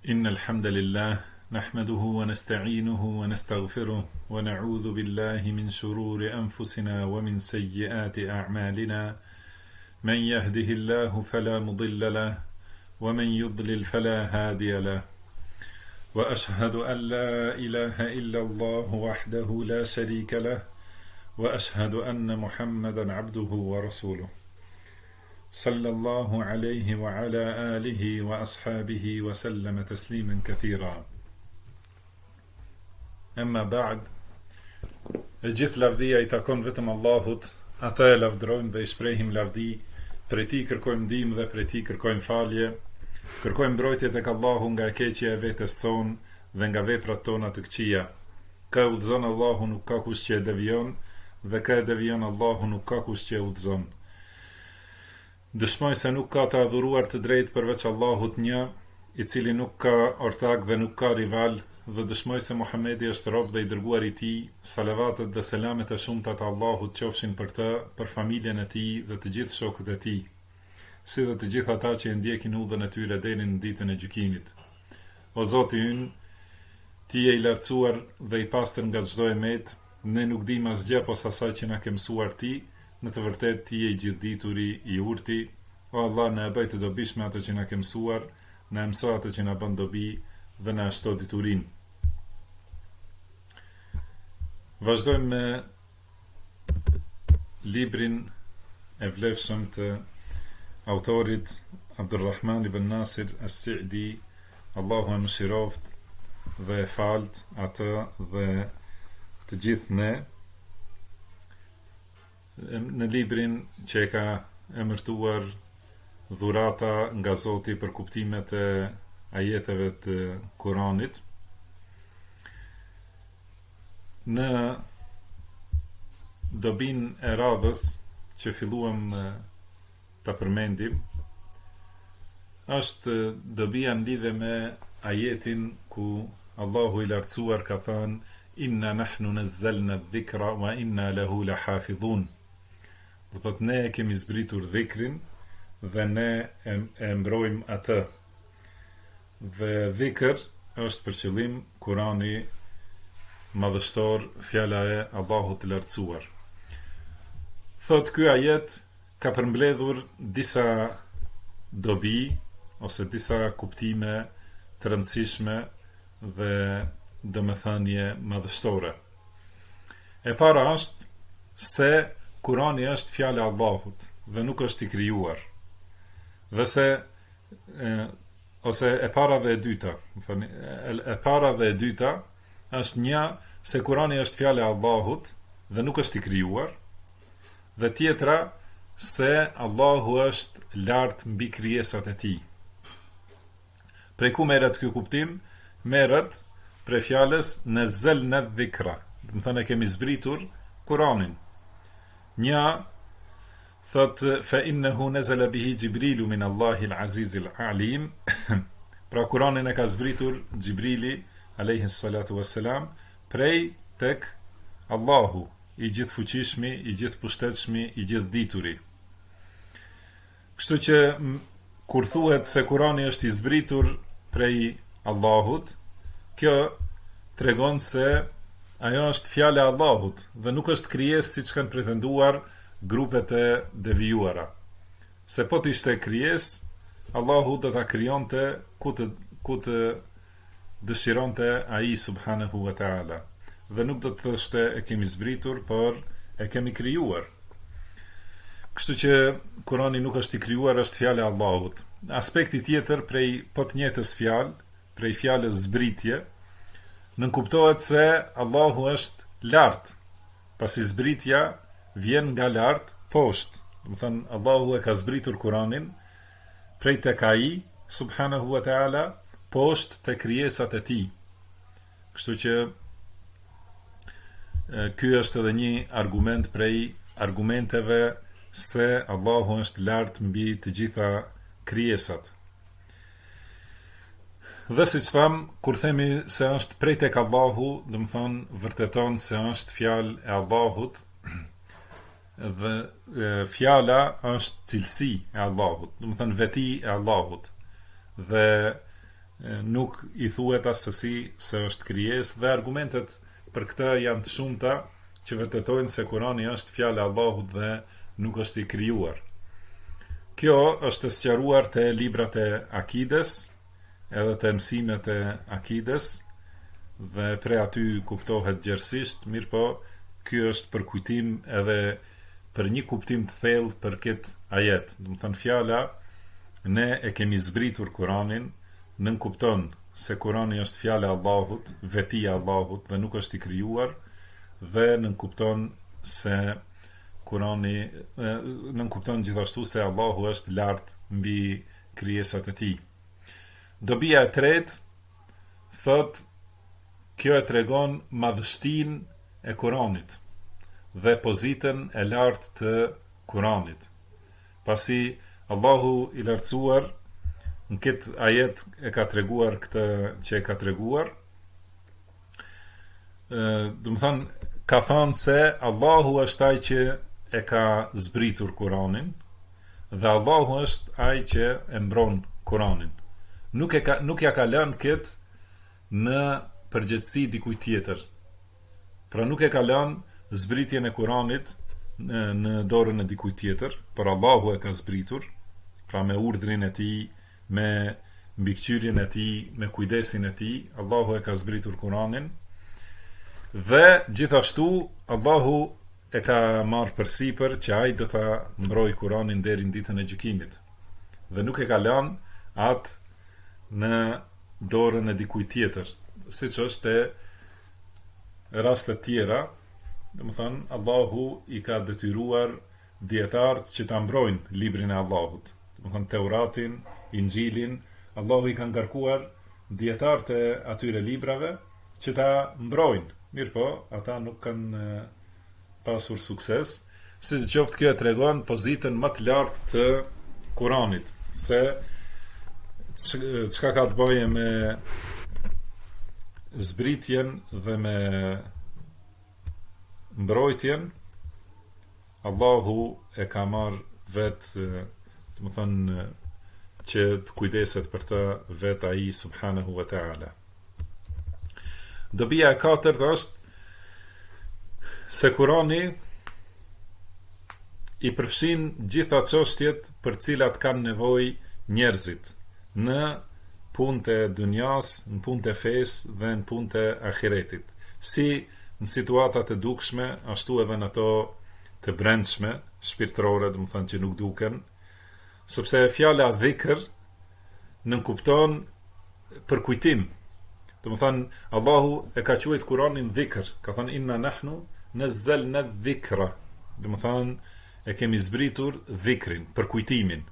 إن الحمد لله نحمده ونستعينه ونستغفره ونعوذ بالله من شرور أنفسنا ومن سيئات أعمالنا من يهده الله فلا مضل له ومن يضلل فلا هادي له وأشهد أن لا إله إلا الله وحده لا شريك له وأشهد أن محمدا عبده ورسوله صلى الله عليه وعلى آله وأصحابه وسلم تسليما كثيرا. أما بعد, gjithë lavdia I takon vetëm Allahut, ata e lavdrojmë dhe I shprehim lavdi, prej Tij kërkojmë ndihmë dhe prej Tij kërkojmë falje, kërkojmë mbrojtje tek Allahu nga e keqja e vetes son dhe nga veprat tona të këqija. Ka udhëzon Allahu nuk ka kush që e devijon, dhe ka e devijon Allahu nuk ka kush që e udhëzon. Dëshmoj se nuk ka të adhuruar të drejtë përveç Allahut një, I cili nuk ka ortak dhe nuk ka rival, dhe dëshmoj se Muhamedi është rob dhe I dërguar I Tij, salavatet dhe selamet e shumta të Allahut qofshin për të, për familjen e tij dhe të gjithë shokët e tij, si dhe të gjithë ata që e ndjekin udhën e tyre deri në ditën e gjykimit. O Zoti ynë, Ti je I lartësuar dhe I pastër nga çdo emet, ne nuk dim asgjë posa asaj që na ke mësuar Ti. Në të vërtet Ti je I gjithdituri, I urti. O Allah, na e bëj të dobishme atë që na ke mësuar, na mëso atë që na bën dobi dhe na shto diturin. Vazhdojmë me librin e vlefshëm të autorit Abdulrahman ibn Nasir as-Sa'di, Allahu e mëshiroft dhe e falt atë dhe të gjithë ne, në librin që e ka emërtuar dhurata nga Zoti për kuptimet e ajeteve të Kuranit. Në dobin e radhës që filluam ta përmendim, është dobia në lidhje me ajetin ku Allahu I lartësuar ka thënë inna nahnu nazzalna dhikra wa inna lahu lahafidhun. Do thot ne kemi zbritur dhikrin dhe ne e mbrojmë atë. Dhe dhikr është për qëllim Kurani madhështor, fjala e Allahut të lartësuar. Thot ky ajet ka përmbledhur disa dobi ose disa kuptime të rëndësishme dhe domethënie madhështore. E para është se Kurani është fjala e Allahut dhe nuk është I krijuar. Dhe se ose e para dhe e dyta, e para dhe e dyta është një se Kurani është fjala e Allahut dhe nuk është I krijuar, dhe tjetra se Allahu është lart mbi krijesat e Tij. Prej ku merret ky kuptim? Merret prej fjalës nazzalna dhikra, do të thënë kemi zbritur Kuranin. Një thot fa innahu nazala bihi Jibrilu min Allahi al-Aziz al-Alim. Pra Kuranin e ka zbritur Jibrili alayhi salatu wassalam prej tek Allahu, I gjithfuqishmi, I gjithpushtetshmi, I gjithdituri. Kështu që kur thuhet se Kurani është I zbritur prej Allahut, kjo tregon se ajo është fjala e Allahut dhe nuk është krijesë siç kanë pretenduar grupet e devijuara. Se po të ishte krijesë, Allahu do ta krijonte ku të dëshironte ai subhanahu wa taala. Dhe nuk do të thoshte e kemi zbritur, por e kemi krijuar. Kështu që Kurani nuk është I krijuar, është fjala e Allahut. Aspekti tjetër prej po të njëjtës fjalë, prej fjalës zbritje, nënkuptohet se Allahu është lart, pasi zbritja vjen nga lart poshtë. Do të thënë Allahu e ka zbritur Kuranin prej tek ai subhanahu wa taala poshtë te krijesat e Tij. Kështu që ky është edhe një argument prej argumenteve se Allahu është lart mbi të gjitha krijesat. Dhe siç tham, kur themi se është prej tek Allahu, do të thonë vërteton se është fjalë e Allahut dhe fjala është cilësi e Allahut, do të thënë veti e Allahut. Dhe nuk i thuhet asesi se është krijesë dhe argumentet për këtë janë të shumta që vërtetojnë se Kurani është fjala e Allahut dhe nuk është i krijuar. Kjo është sqaruar te librat e akides, edhe te mësimet e akides dhe prej aty kuptohet gjerësisht, mirë po, ky është për kujtim edhe për një kuptim të thellë për këtë ajet. Do të thënë fjala ne e kemi zbritur Kuranin, nënkupton se Kurani është fjala e Allahut, vetia e Allahut dhe nuk është i krijuar, dhe nënkupton se Kurani nënkupton gjithashtu se Allahu është lart mbi krijesat e tij. Dobia e tretë thot kjo e tregon madhështinë e Kuranit dhe pozitën e lartë të Kuranit. Pasi Allahu i lartësuar në këtë ajet e ka treguar këtë që e ka treguar, do të thënë ka thënë se Allahu është ai që e ka zbritur Kuranin dhe Allahu është ai që e mbron Kuranin. Nuk ja ka lënë këtë në përgjithësi dikujt tjetër. Pra nuk e ka lënë zbritjen e Kuranit në dorën e dikujt tjetër, por Allahu e ka zbritur, pra me urdhrin e tij, me mbikëqyrjen e tij, me kujdesin e tij, Allahu e ka zbritur Kuranin. Dhe gjithashtu Allahu e ka marrë përsipër që ai do ta mbrojë Kuranin deri në ditën e gjykimit. Dhe nuk e ka lënë atë në dorën e dikujt tjetër, siç është te raste tjera. Domethënë Allahu i ka detyruar dietarët që ta mbrojnë librin e Allahut. Domethënë Teuratin, Injilin, Allahu i ka ngarkuar dietarët e atyre librave që ta mbrojnë. Mirpo, ata nuk kanë pasur sukses. Sidoqoftë kjo e tregon pozitën më të lartë të Kuranit, se çka ka të bëjë me zbritjen dhe me mbrojtjen, Allahu e ka marrë vetë, do të thënë që të kujdeset për të vetë ai subhanahu wa taala. Dobia e katërt është se Kurani i përfshin gjitha çështjet për cilat kanë nevojë njerëzit në punët e dunjas, në punët e fesë dhe në punët e ahiretit. Si në situatat e dukshme, ashtu edhe në ato të brendshme, shpirtërore, do të thënë që nuk duken, sepse fjala dhikr nënkupton për kujtim. Do të thënë Allahu e ka quajtur Kur'anin dhikr, ka thënë inna nahnu nazzalna dhikra. Do të thënë e kemi zbritur dhikrin, për kujtimin.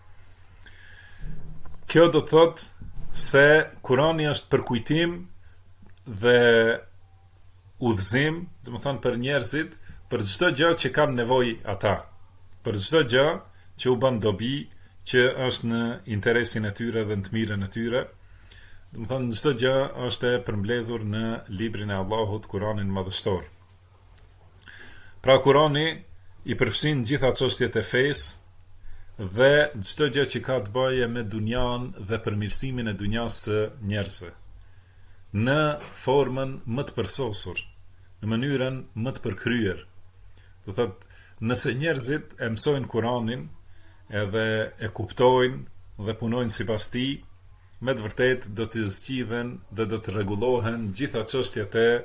Kjo do të thotë se Kurani është për kujtim dhe udhëzim, do të thënë për njerëzit, për çdo gjë që kanë nevojë ata, për çdo gjë që u bën dobi, që është në interesin e tyre dhe në të mirën e tyre. Do të thënë çdo gjë është e përmbledhur në librin e Allahut, Kuranin madhështor. Pra Kurani i përfshin gjitha çështjet e fesë dhe çdo gjë që ka të bëjë me dunjan dhe përmirësimin e dunjas së njerëzve, në formën më të përsosur, në mënyrën më të përkryer. Do thotë, nëse njerëzit e mësojnë Kuranin, edhe e kuptojnë dhe punojnë sipas tij, me të vërtetë do të zgjidhen dhe do të rregullohen gjitha çështjet e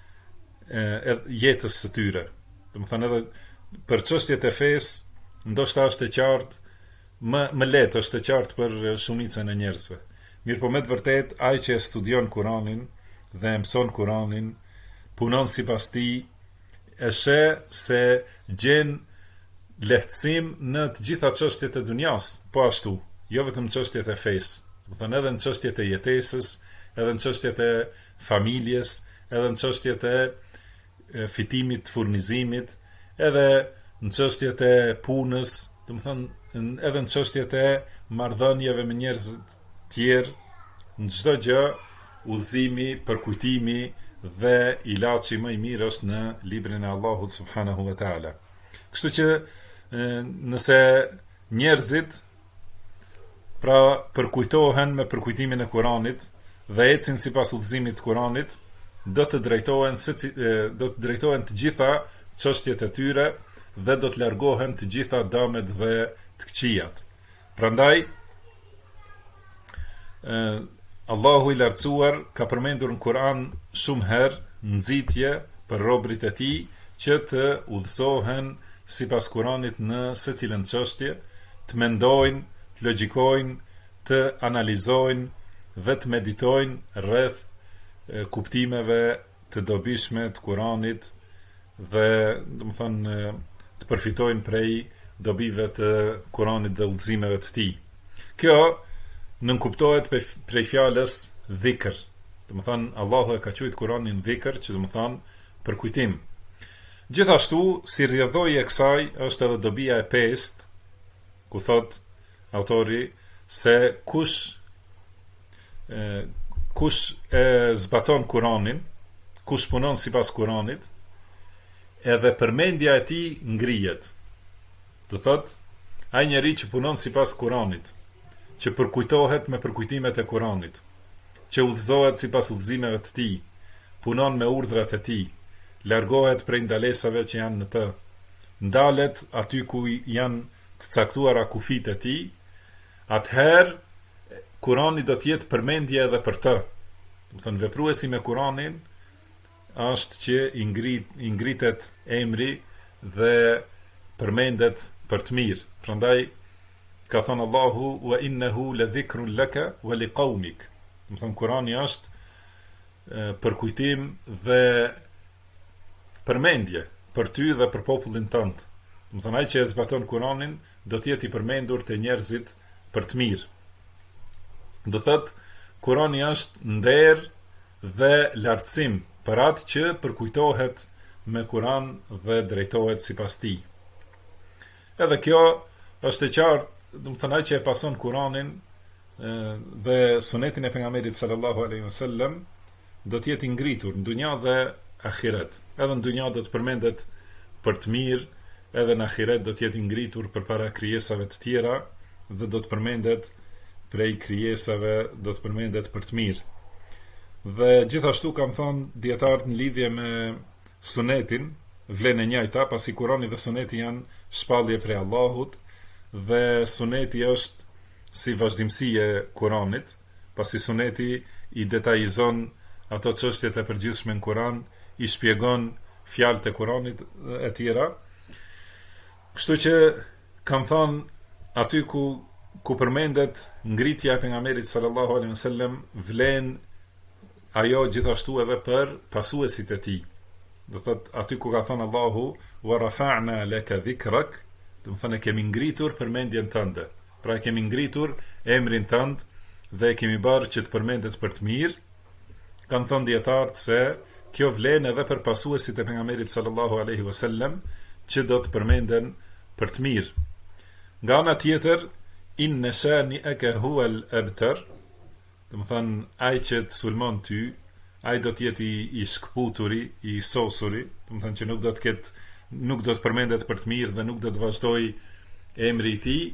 jetës së tyre. Do të thënë edhe për çështjet e fesë, ndoshta është e qartë, më lehtë është e qartë për shumicën e njerëzve. Mirpo me të vërtetë, ai që e studion Kuranin dhe e mëson Kuranin, punon sipas tij, e sheh se gjen lehtësim në të gjitha çështjet e dunjas, po ashtu, jo vetëm çështjet e fesë. Do thënë edhe në çështjet e jetesës, edhe në çështjet e familjes, edhe në çështjet e fitimit të furnizimit, edhe në çështjet e punës, do të thënë edhe në çështjet e marrëdhënieve me njerëz të tjerë, në çdo gjë, udhëzimi, përkujtimi dhe ilaçi më i mirë është në librin e Allahut subhanahu wa taala. Kështu që nëse njerëzit Pra përkujtohen me përkujtimin e Kuranit dhe ecin sipas udhëzimit të Kuranit, do të drejtohen të gjitha çështjet e tyre dhe do të largohen të gjitha dëmet dhe të këqijat. Prandaj Allahu i lartësuar ka përmendur në Kur'an shumë herë nxitje për robërit e tij që të udhëzohen sipas Kuranit në secilën çështje, të mendojnë, të logjikojnë, të analizojnë dhe të meditojnë rreth kuptimeve të dobishme të Kuranit dhe, domethënë, të përfitojnë prej dobive të Kuranit dhe udhëzimeve të tij. Kjo nënkuptohet prej fjalës dhikr. Domethënë Allahu e ka quajtur Kuranin dhikr, që domethënë përkujtim. Gjithashtu, si rrjedhoi e kësaj është edhe dobia e 5, ku thot autori se kush e zbaton Kuranin, kush punon sipas Kuranit, edhe përmendja e tij ngrihet. Do thot, ai njeri që punon sipas Kuranit, që përkujtohet me përkujtimet e Kuranit, që udhëzohet sipas udhëzimeve të tij, punon me urdhrat e tij, largohet prej ndalesave që janë në të, ndalet aty ku janë të caktuara kufit e tij, atëherë Kurani do të jetë përmendje edhe për të. Do të thënë, vepruesi me Kuranin është që i ngritet emri dhe përmendet për të mirë. Prandaj ka thënë Allahu wa innahu la dhikrun laka wa liqaumik. Do të thënë, Kurani është përkujtim dhe përmendje për ty dhe për popullin tënd. Do të thënë, ai që e zbaton Kuranin do të jetë i përmendur te njerëzit për të mirë. Do thot, Kurani është nder dhe lartësim për atë që përkujtohet me Kuran dhe drejtohet sipas tij. Edhe kjo është e qartë, do të thënë, ai që e pason Kuranin dhe sunetin e pejgamberit sallallahu alaihi wasallam do të jetë i ngritur në dunja dhe ahiret. Edhe në dunja do të përmendet për të mirë, edhe në ahiret do të jetë i ngritur përpara krijesave të tjera dhe do të përmendet prej krijesave, do të përmendet për të mirë. Dhe gjithashtu kam thënë dietarët në lidhje me sunetin, vlen e njëjta, pasi Kurani dhe suneti janë shpallje prej Allahut dhe suneti është si vazhdimsi e Kuranit, pasi suneti i detajizon ato çështjet e përgjithshme në Kuran, i shpjegon fjalët e Kuranit e tjera. Kështu që kam thënë aty ku përmendet ngritja e pejgamberit sallallahu alaihi wasallam, vlen ajo gjithashtu edhe për pasuesit e tij. Do thot, aty ku ka thënë Allahu wa rafa'na laka dhikrak, do të thënë kemi ngritur përmendjen tënde. Pra kemi ngritur emrin tënd dhe kemi bërë që të përmendet për të mirë. Kanë thënë dietarët se kjo vlen edhe për pasuesit e pejgamberit sallallahu alaihi wasallam, që do të përmenden për të mirë. Nga ana tjetër, inna shani'aka huwa al-abtar, do të thënë, ai që të sulmon ty, ai do të jetë i shkputuri, i sosuri, do të thënë që nuk do të përmendet për të mirë dhe nuk do të vazhdoj emri i tij.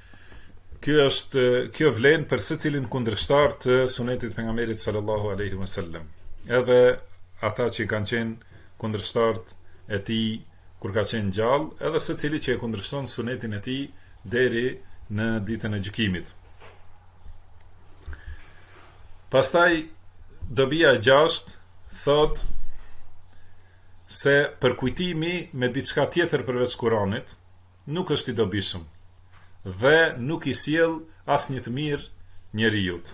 Kjo vlen për secilin kundërshtar të sunetit pejgamberit sallallahu alaihi wasallam. Edhe ata që kanë qenë kundërshtarët e tij kur ka qenë gjallë, edhe secili që e kundërshton sunetin e tij deri në ditën e gjykimit. Pastaj dobia e 6 thot se përkujtimi me diçka tjetër përveç Kuranit nuk është i dobishëm dhe nuk i sjell asnjë të mirë njerëzit.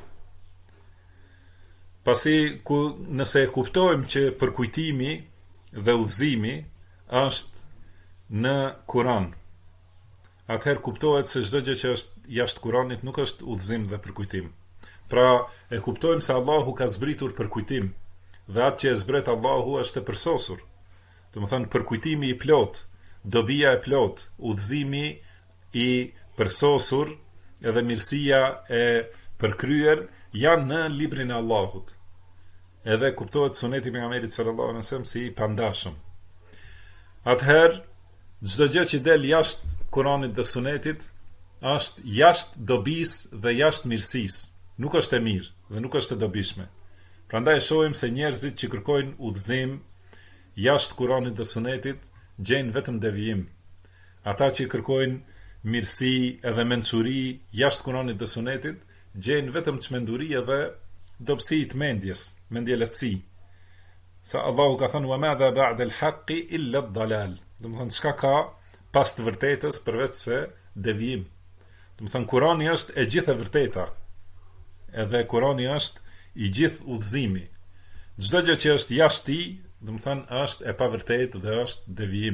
Pasi nëse e kuptojmë që përkujtimi dhe udhëzimi është në Kuran, atëherë kuptohet se çdo gjë që është jashtë Kuranit nuk është udhëzim dhe përkujtim. Pra, e kuptojmë se Allahu ka zbritur përkujtim dhe atë që e zbret Allahu është e përsosur. Do të thënë, përkujtimi i plot, dobia e plot, udhëzimi i përsosur edhe mirësia e përkryer janë në librin e Allahut. Edhe kuptohet suneti i pejgamberit sallallahu alaihi wasallam si i pandashëm. Atëherë, çdo gjë që del jashtë Kuranit dhe sunetit është jashtë dobisë dhe jashtë mirësisë. Nuk është e mirë dhe nuk është e dobishme. Prandaj e shohim se njerëzit që kërkojnë udhëzim jashtë Kuranit dhe Sunetit gjejnë vetëm devijim. Ata që kërkojnë mirësi edhe mençuri jashtë Kuranit dhe Sunetit gjejnë vetëm çmenduri edhe dobësi të mendjes, mendjeletësi. Sa Allahu ka thënë: "Wa madha ba'da al-haqqi illa ad-dalal." Do të thonë çka ka pas të vërtetës përveç se devijim. Do të thonë Kurani është e gjithë e vërteta. Edhe Kurani është i gjithë udhëzimi. Çdo gjë që është jashtë tij, do të thonë është e pavërtetë dhe është devijim.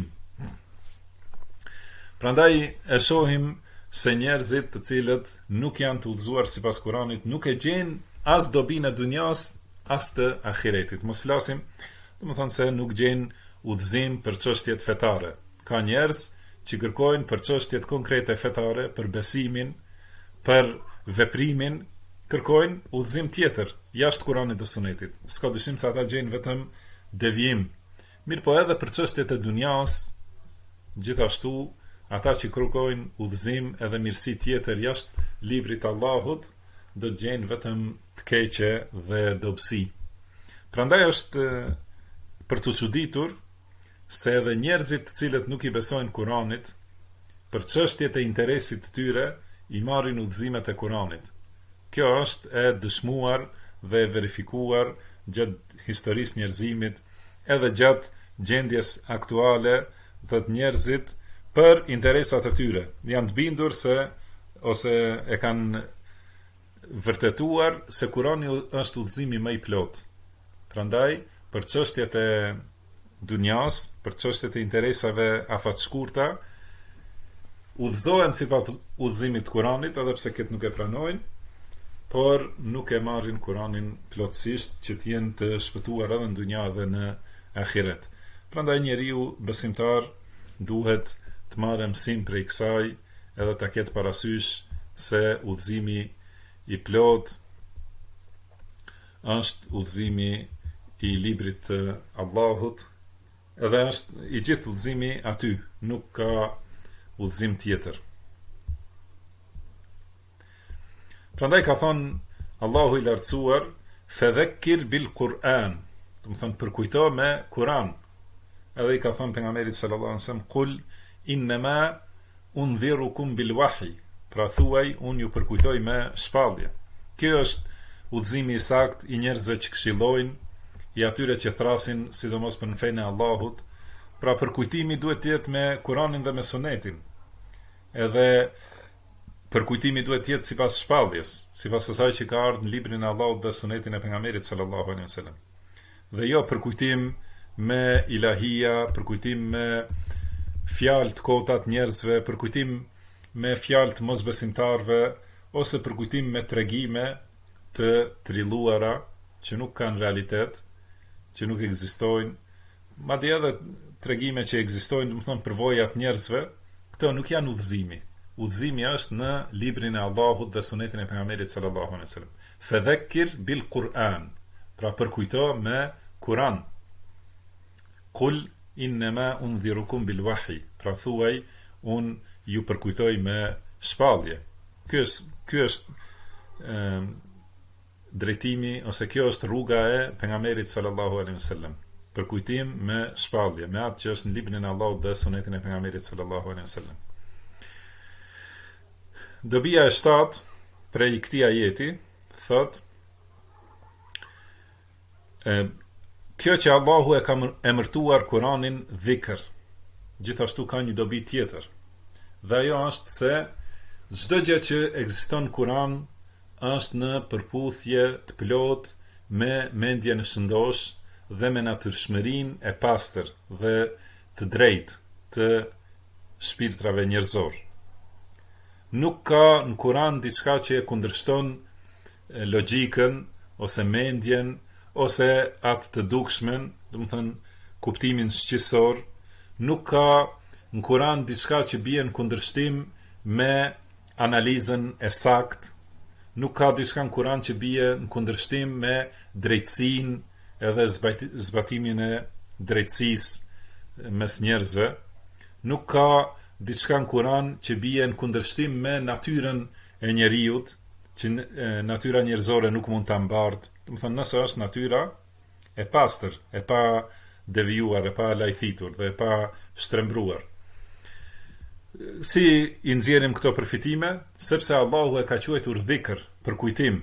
Prandaj e shohim se njerëzit të cilët nuk janë të udhëzuar sipas Kuranit nuk e gjejnë as dobinë e dunjas, as të ahiretit. Mos flasim, do të thonë se nuk gjejnë udhëzim për çështjet fetare. Ka njerëz që kërkojnë për çështjet konkrete fetare, për besimin, për veprimin, kërkojnë udhëzim tjetër, jashtë Kuranit dhe Sunetit. S'ka dyshim se ata gjejnë vetëm devijim. Mirë po edhe për çështjet e dunjas, gjithashtu, ata që kërkojnë udhëzim edhe mirësi tjetër jashtë librit të Allahut, do të gjejnë vetëm të keqe dhe dobësi. Prandaj është për të çuditur se edhe njerëzit të cilët nuk i besojnë Kuranit, për çështjet e interesit të tyre, i marrin udhëzimet e Kuranit. Kjo është e dëshmuar dhe e verifikuar gjatë historisë njerëzimit, edhe gjatë gjendjes aktuale, dhe të njerëzit për interesat e tyre janë të bindur se ose e kanë vërtetuar se Kurani është udhëzimi më i plot. Prandaj, për çështjet e dunjas, për çështjet e interesave afatshkurta, udhëzohen sipas udhëzimit të Kuranit, edhe pse këtë nuk e pranojnë, por nuk e marrin Kuranin plotësisht që të jenë të shpëtuar edhe në dunja dhe në ahiret. Prandaj njeriu besimtar duhet të marrë mësim prej kësaj, edhe ta ketë parasysh se udhëzimi i plot është udhëzimi i librit të Allahut, edhe është i gjithë udhëzimi aty, nuk ka udhëzim tjetër. Prandaj ka thonë Allahu i lartësuar: "Fadhakkir bil Quran", do të thonë përkujto me Kur'an. Edhe i ka thonë pejgamberit sallallahu alaihi wasallam: "Qul innama undhirukum bil wahy", pra thuaj unë ju përkujtoj me shpallje. Kjo është udhëzimi i saktë i njerëzve që këshillojnë, i atyre që thrasin sidomos për në fenë e Allahut. Pra përkujtimi duhet të jetë me Kur'anin dhe me Sunetin. Edhe përkujtimi duhet të jetë sipas shpalljes, sipas asaj që ka ardhur në librin e Allahut dhe Sunetin e pejgamberit sallallahu alaihi wasallam. Dhe jo përkujtim me ilahia, përkujtim me fjalë të kota të njerëzve, përkujtim me fjalë të mosbesimtarve, ose përkujtim me tregime të trilluara që nuk kanë realitet, që nuk ekzistojnë, madje edhe tregime që ekzistojnë, do të thonë përvojat njerëzve, këto nuk janë udhëzimi. Udhëzimi është në librin e Allahut dhe Sunetin e pejgamberit sallallahu alaihi wasallam. Fadhakkir bil Quran, pra përkujto me Kur'an. Qul innama undhirukum bil wahy, pra thuaj unë ju përkujtoj me shpallje. Ky është drejtimi, ose kjo është rruga e pejgamberit sallallahu alaihi wasallam. Përkujtim me shpallje, me atë që është në librin e Allahut dhe Sunetin e pejgamberit sallallahu alaihi wasallam. Dobia e 7 prej këtij ajeti thot: kjo që Allahu e ka emërtuar Kur'anin dhikr, gjithashtu ka një dobi tjetër. Dhe ajo është se çdo gjë që ekziston në Kur'an është në përputhje të plot me mendjen e shëndosh dhe me natyrshmërinë e pastër dhe të drejtë të shpirtrave njerëzor. Nuk ka në Kur'an diçka që e kundërshton logjikën ose mendjen ose atë të dukshmen, do të thënë kuptimin shqisor. Nuk ka në Kur'an diçka që bie në kundërshtim me analizën e saktë. Nuk ka diçka në Kur'an që bie në kundërshtim me drejtësinë edhe zbatimin e drejtësisë mes njerëzve. Nuk ka diçka në Kur'an që bie në kundërshtim me natyrën e njeriut, që natyra njerëzore nuk mund ta mbartë. Do të thonë, nëse është natyra e pastër, e pa devijuar, e pa lajthitur dhe e pa shtrembruar. Si i nxjerrim këto përfitime? Sepse Allahu e ka quajtur dhikr, për kujtim.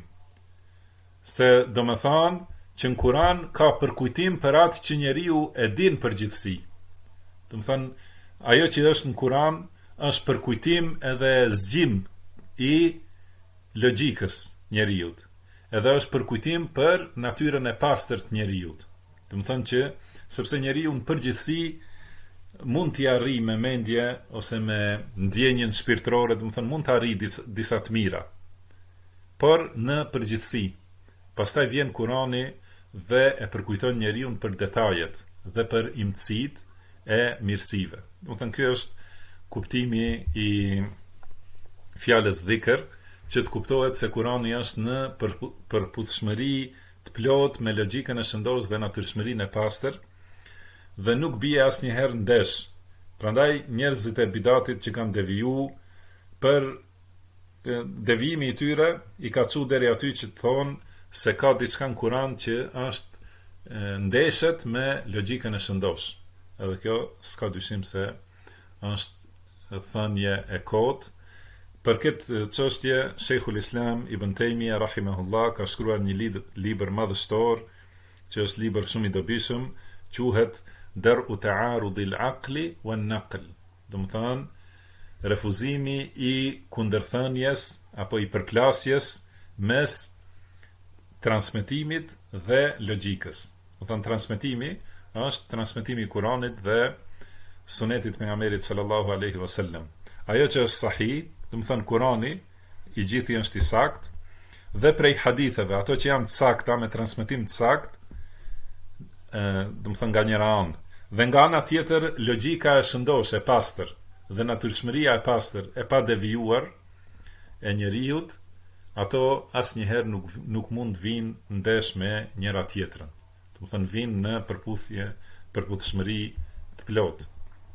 Se do me thanë që në Kur'an ka përkujtim për atë që njeriu e din përgjithsi. Do me thanë, ajo që është në Kur'an është përkujtim edhe zgjim i logjikës njeriut. Edhe është përkujtim për natyrën e pastër të njeriut. Do me thënë që sepse njeriu në përgjithsi mund t'i arri me mendje ose me ndjenjen shpirtërore, do me thënë mund t'i arri disa të mira. Por në përgjithsi, pastaj vjen Kurani dhe e përkujton njeriu për detajet dhe për imtësitë e mirësive. Do me thënë, ky është kuptimi i fjalës dhikr, që të kuptohet se Kurani është në përputhshmëri të plot me logjikën e shëndosh dhe natyrshmërinë e pastër dhe nuk bie asnjëherë ndesh. Prandaj njerëzit e bidatit që kanë deviju, për devijimi i tyre i ka çu deri aty që të thonë se ka diçka në Kur'an që është ndeshet me logjikën e shëndosh. Edhe kjo s'ka dyshim se është thënie e kotë. Për këtë çështje, Sheikhul Islam Ibn Taymija rahimahullah ka shkruar një libër madhështor, që është libër shumë i dobishëm, quhet Dar'u Ta'arudil Aqli wan Naql. Do të thonë, refuzimi i kundërthënies apo i përplasjes mes transmetimit dhe logjikës. Do thonë, transmetimi është transmetimi i Kuranit dhe sunetit pejgamberit sallallahu alaihi wasallam. Ajo që është sahih, do të thonë Kurani i gjithë është i saktë, dhe prej haditheve, ato që janë të sakta me transmetim të saktë, do të thonë nga njëra anë, dhe nga ana tjetër logjika e shëndosh e pastër dhe natyrshmëria e pastër e pa devijuar e njeriut, ato asnjëherë nuk mund vinë ndesh me njëra tjetrën. Do të thonë vinë në përputhshmëri të plotë.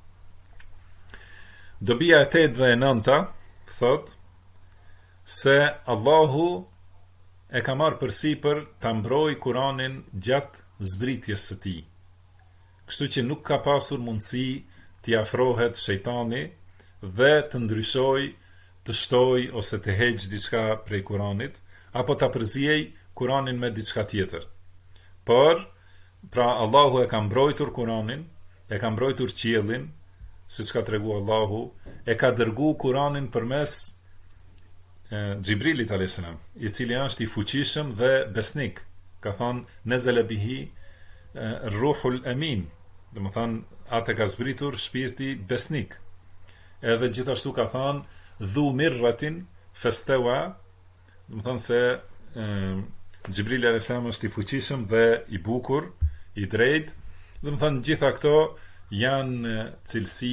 Dobia e 8 dhe e 9 thot se Allahu e ka marrë përsipër ta mbrojë Kuranin gjatë zbritjes së tij. Kështu që nuk ka pasur mundësi t'i afrohet shejtani dhe të ndryshojë, të shtojë ose të heqë diçka prej Kuranit, apo ta përziej Kuranin me diçka tjetër. Por, pra Allahu e ka mbrojtur Kuranin, e ka mbrojtur qiellin, siç ka treguar Allahu, e ka dërgu Kuranin përmes Xhibrilit a.s. i cili është i fuqishëm dhe besnik. Ka thënë nazala bihi ruhul amin. Do të thonë, atë ka zbritur shpirti besnik. Edhe gjithashtu ka thënë dhu mirratin fastawa, do të thonë se Xhibrili a.s. është i fuqishëm dhe i bukur, i drejtë. Do të thonë, gjitha këto janë cilësi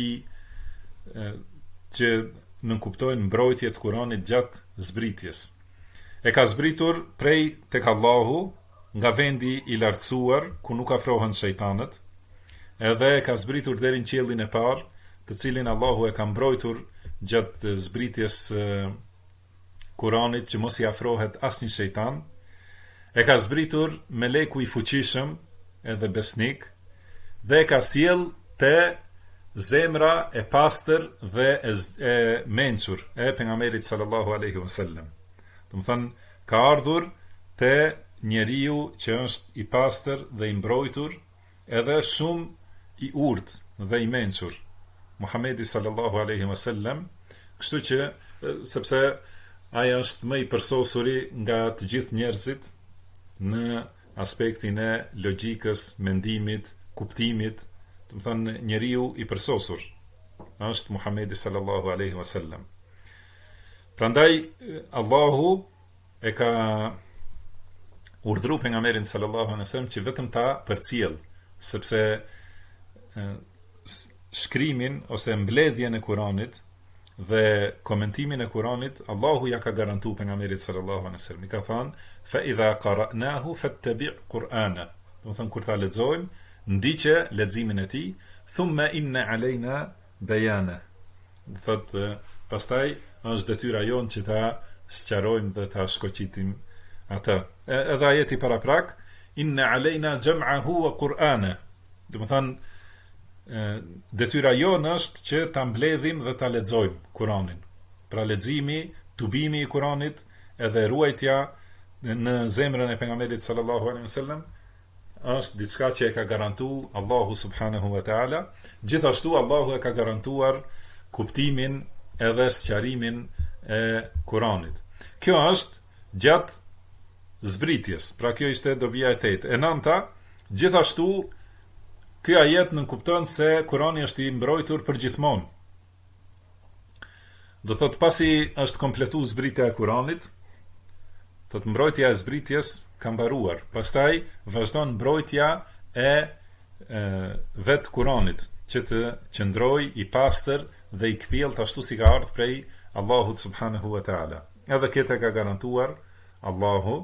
që nënkuptojnë mbrojtje të Kuranit gjatë zbritjes. E ka zbritur prej tek Allahu, nga vendi i lartësuar, ku nuk afrohen shejtanët, edhe e ka zbritur deri në qiellin e parë, të cilin Allahu e ka mbrojtur gjatë zbritjes Kuranit që mos i afrohet asnjë shejtan. E ka zbritur meleku i fuqishëm edhe besnik, dhe e ka sjell te zemra e pastër dhe e mençur e pejgamberit sallallahu alaihi wasallam. Do të thonë, ka ardhur te njeriu që është i pastër dhe i mbrojtur, edhe shumë i urtë dhe i mençur, Muhamedi sallallahu alaihi wasallam, kështu që sepse ai është më i përsosuri nga të gjithë njerëzit në aspektin e logjikës, mendimit, kuptimit. Do të thonë, njeriu i përsosur është Muhamedi sallallahu alaihi wasallam. Prandaj Allahu e ka urdhëruar pejgamberin sallallahu alaihi wasallam që vetëm ta përcjell, sepse shkrimin ose mbledhjen e Kuranit dhe komentimin e Kuranit Allahu ja ka garantuar pejgamberit sallallahu alaihi wasallam. I ka thënë fa idha qara'nahu fattabi' Qur'ana. Do të thonë, kur ta lexojmë, ndiqe leximin e tij, thumma inna alejna bayana. Do thotë pastaj është detyra jonë që ta sqarojmë dhe ta shkoqitim atë. Edhe ajeti paraprak, inna alejna jam'ahu wa Qur'ana. Do të thonë detyra jonë është që ta mbledhim dhe ta lexojmë Kur'anin. Pra leximi, tubimi i Kur'anit edhe ruajtja në zemrën e pejgamberit sallallahu alaihi wasallam është diçka që e ka garantuar Allahu subhanahu wa taala. Gjithashtu Allahu e ka garantuar kuptimin edhe sqarimin e Kuranit. Kjo është gjatë zbritjes, pra kjo ishte dobia e 8. E 9-ta, gjithashtu ky ajet nënkupton se Kurani është i mbrojtur për gjithmonë. Do thot pasi është kompletuar zbritja e Kuranit, thot mbrojtja e zbritjes ka mbaruar. Pastaj vazhdon mbrojtja e vet Kuranit, që të qëndroj i pastër dhe i kthjellët ashtu si ka ardhur prej Allahut subhanahu wa taala. Edhe këtë ka garantuar Allahu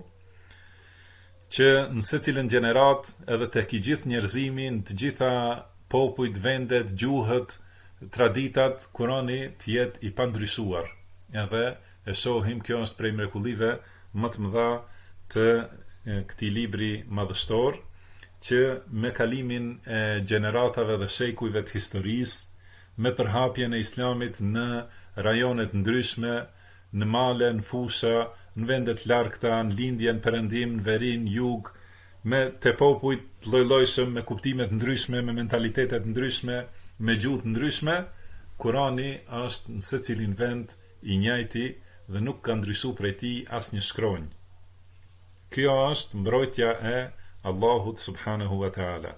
që në secilën gjenerat edhe tek i gjithë njerëzimin, të gjitha popujt, vendet, gjuhët, traditat, Kurani të jetë i pandryshuar. Edhe e shohim kjo është prej mrekullive më të mëdha të këtij libri madhështor, që me kalimin e gjeneratave dhe shekujve të historisë, me përhapjen e islamit në rajonet ndryshme, në male, në fusha, në vendet largëta, në lindje, në perëndim, në verin, jug, me te popujt lloj-llojshëm, me kuptimet ndryshme, me mentalitetet ndryshme, me gjuhë ndryshme, Kurani është në secilin vend i njëjti dhe nuk ka ndryshuar prej tij asnjë shkronjë. Kjo është mbrojtja e Allahut subhanahu wa taala.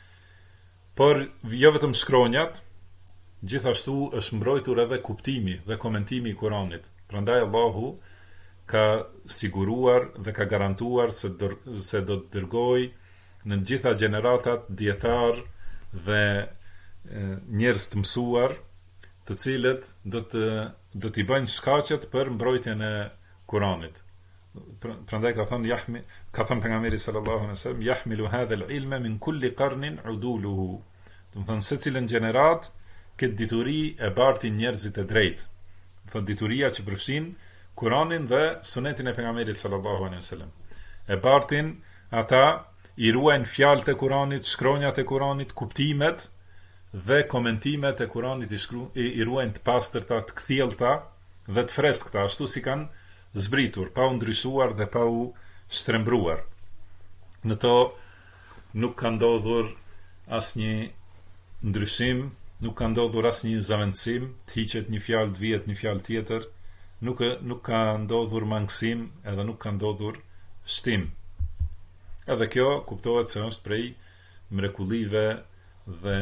Por jo vetëm shkronjat, gjithashtu është mbrojtur edhe kuptimi dhe komentimi i Kuranit. Prandaj Allahu ka siguruar dhe ka garantuar se do të dërgoj në të gjitha gjeneratat dietar dhe njerëz të mësuar, të cilët do t'i bëjnë shkaqet për mbrojtjen e Kuranit. Prandaj ka thënë pejgamberi sallallahu alaihi wasallam, yahmilu hadha al-ilma min kulli qarnin uduluhu. Do të thonë secilën gjenerat këtë dituri e bartin njerëzit e drejtë. Do thonë dituria që përfshin Kuranin dhe sunetin e pejgamberit sallallahu alaihi wasallam. E bartin ata i ruajnë fjalët e Kuranit, shkronjat e Kuranit, kuptimet dhe komentimet e Kuranit i ruajnë të pastërta, të kthjellta dhe të freskëta, ashtu si kanë zbritur, pa u ndryshuar dhe pa u shtrembruar. Në to nuk ka ndodhur asnjë ndryshim, nuk ka ndodhur asnjë zavendësim, të hiqet një fjalë, të vihet një fjalë tjetër, nuk ka ndodhur mangësim, edhe nuk ka ndodhur shtim. Edhe kjo kuptohet se është prej mrekullive dhe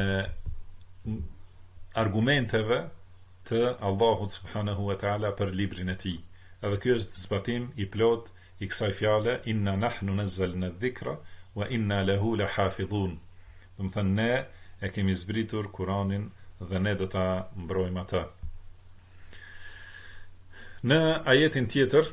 argumenteve të Allahut subhanahu wa taala për librin e tij. Edhe ky është zbatim i plot i kësaj fjale, inna nahnu nazzalna dhikra wa inna lahu lahafidhun. Do të thënë ne e kemi zbritur Kur'anin dhe ne do ta mbrojmë atë. Në ajetin tjetër,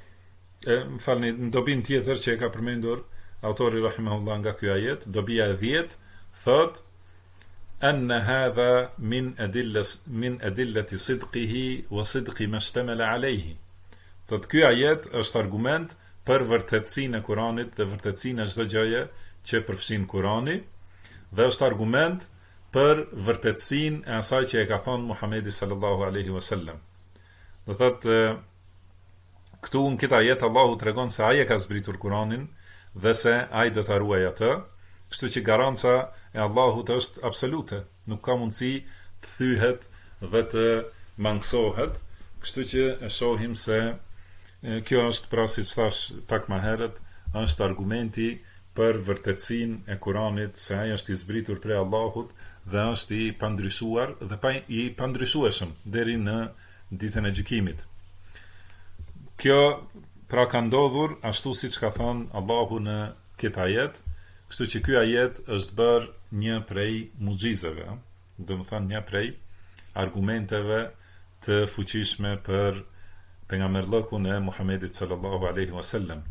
në dobin tjetër që e ka përmendur autori rahimahullah nga ky ajet, dobia e 10, thot anna hadha min adillati sidqihi wa sidqi ma ishtamala alayhi. Thot ky ajet është argument për vërtetësinë e Kuranit dhe vërtetësinë e çdo gjëje që përfshin Kurani, dhe është argument për vërtetësinë e asaj që e ka thënë Muhamedi sallallahu alaihi wasallam. Do thot këtu në këtë ajet Allahu tregon se ai e ka zbritur Kuranin dhe se ai do ta ruajë atë, kështu që garanca e Allahut është absolute, nuk ka mundësi të thyhet dhe të mangësohet, kështu që e shohim se kjo është, pra siç thash pak më herët, është argumenti për vërtetësinë e Kuranit, se ai është i zbritur prej Allahut dhe është i pandryshuar dhe i pandryshueshëm deri në ditën e gjykimit. Kjo pra ka ndodhur ashtu siç ka thënë Allahu në këtë ajet, kështu që ky ajet është bërë një prej mucizeve, domethënë një prej argumenteve të fuqishme për pejgamberllëkun e Muhamedit sallallahu alaihi wasallam.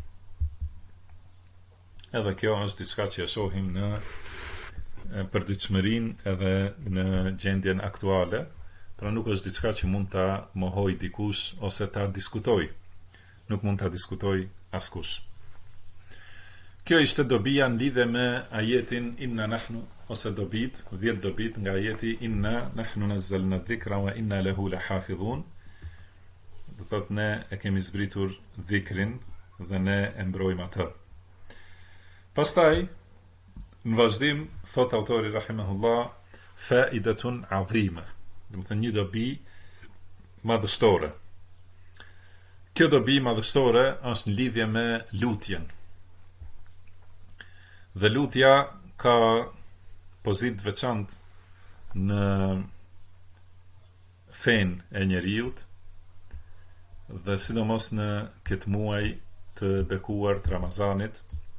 Edhe kjo është diçka që e shohim në përditshmërinë edhe në gjendjen aktuale. pra nuk është diçka që mund ta mohoj dikush ose ta diskutoj. Nuk mund ta diskutoj askush. Kjo ishte dobia në lidhje me ajetin inna nahnu, ose dobit, 10 dobit nga ajeti inna nahnu nazzalna dhikra wa inna lahu lahafidhun. Do thot ne e kemi zbritur dhikrin dhe ne e mbrojmë atë. Pastaj në vazhdim thot autori rahimahullah faidatun azima. Do të thënë një dobi madhështore. Kjo dobi madhështore është në lidhje me lutjen. Dhe lutja ka pozitë veçantë në fen e njeriut dhe sidomos në këtë muaj të bekuar të Ramazanit.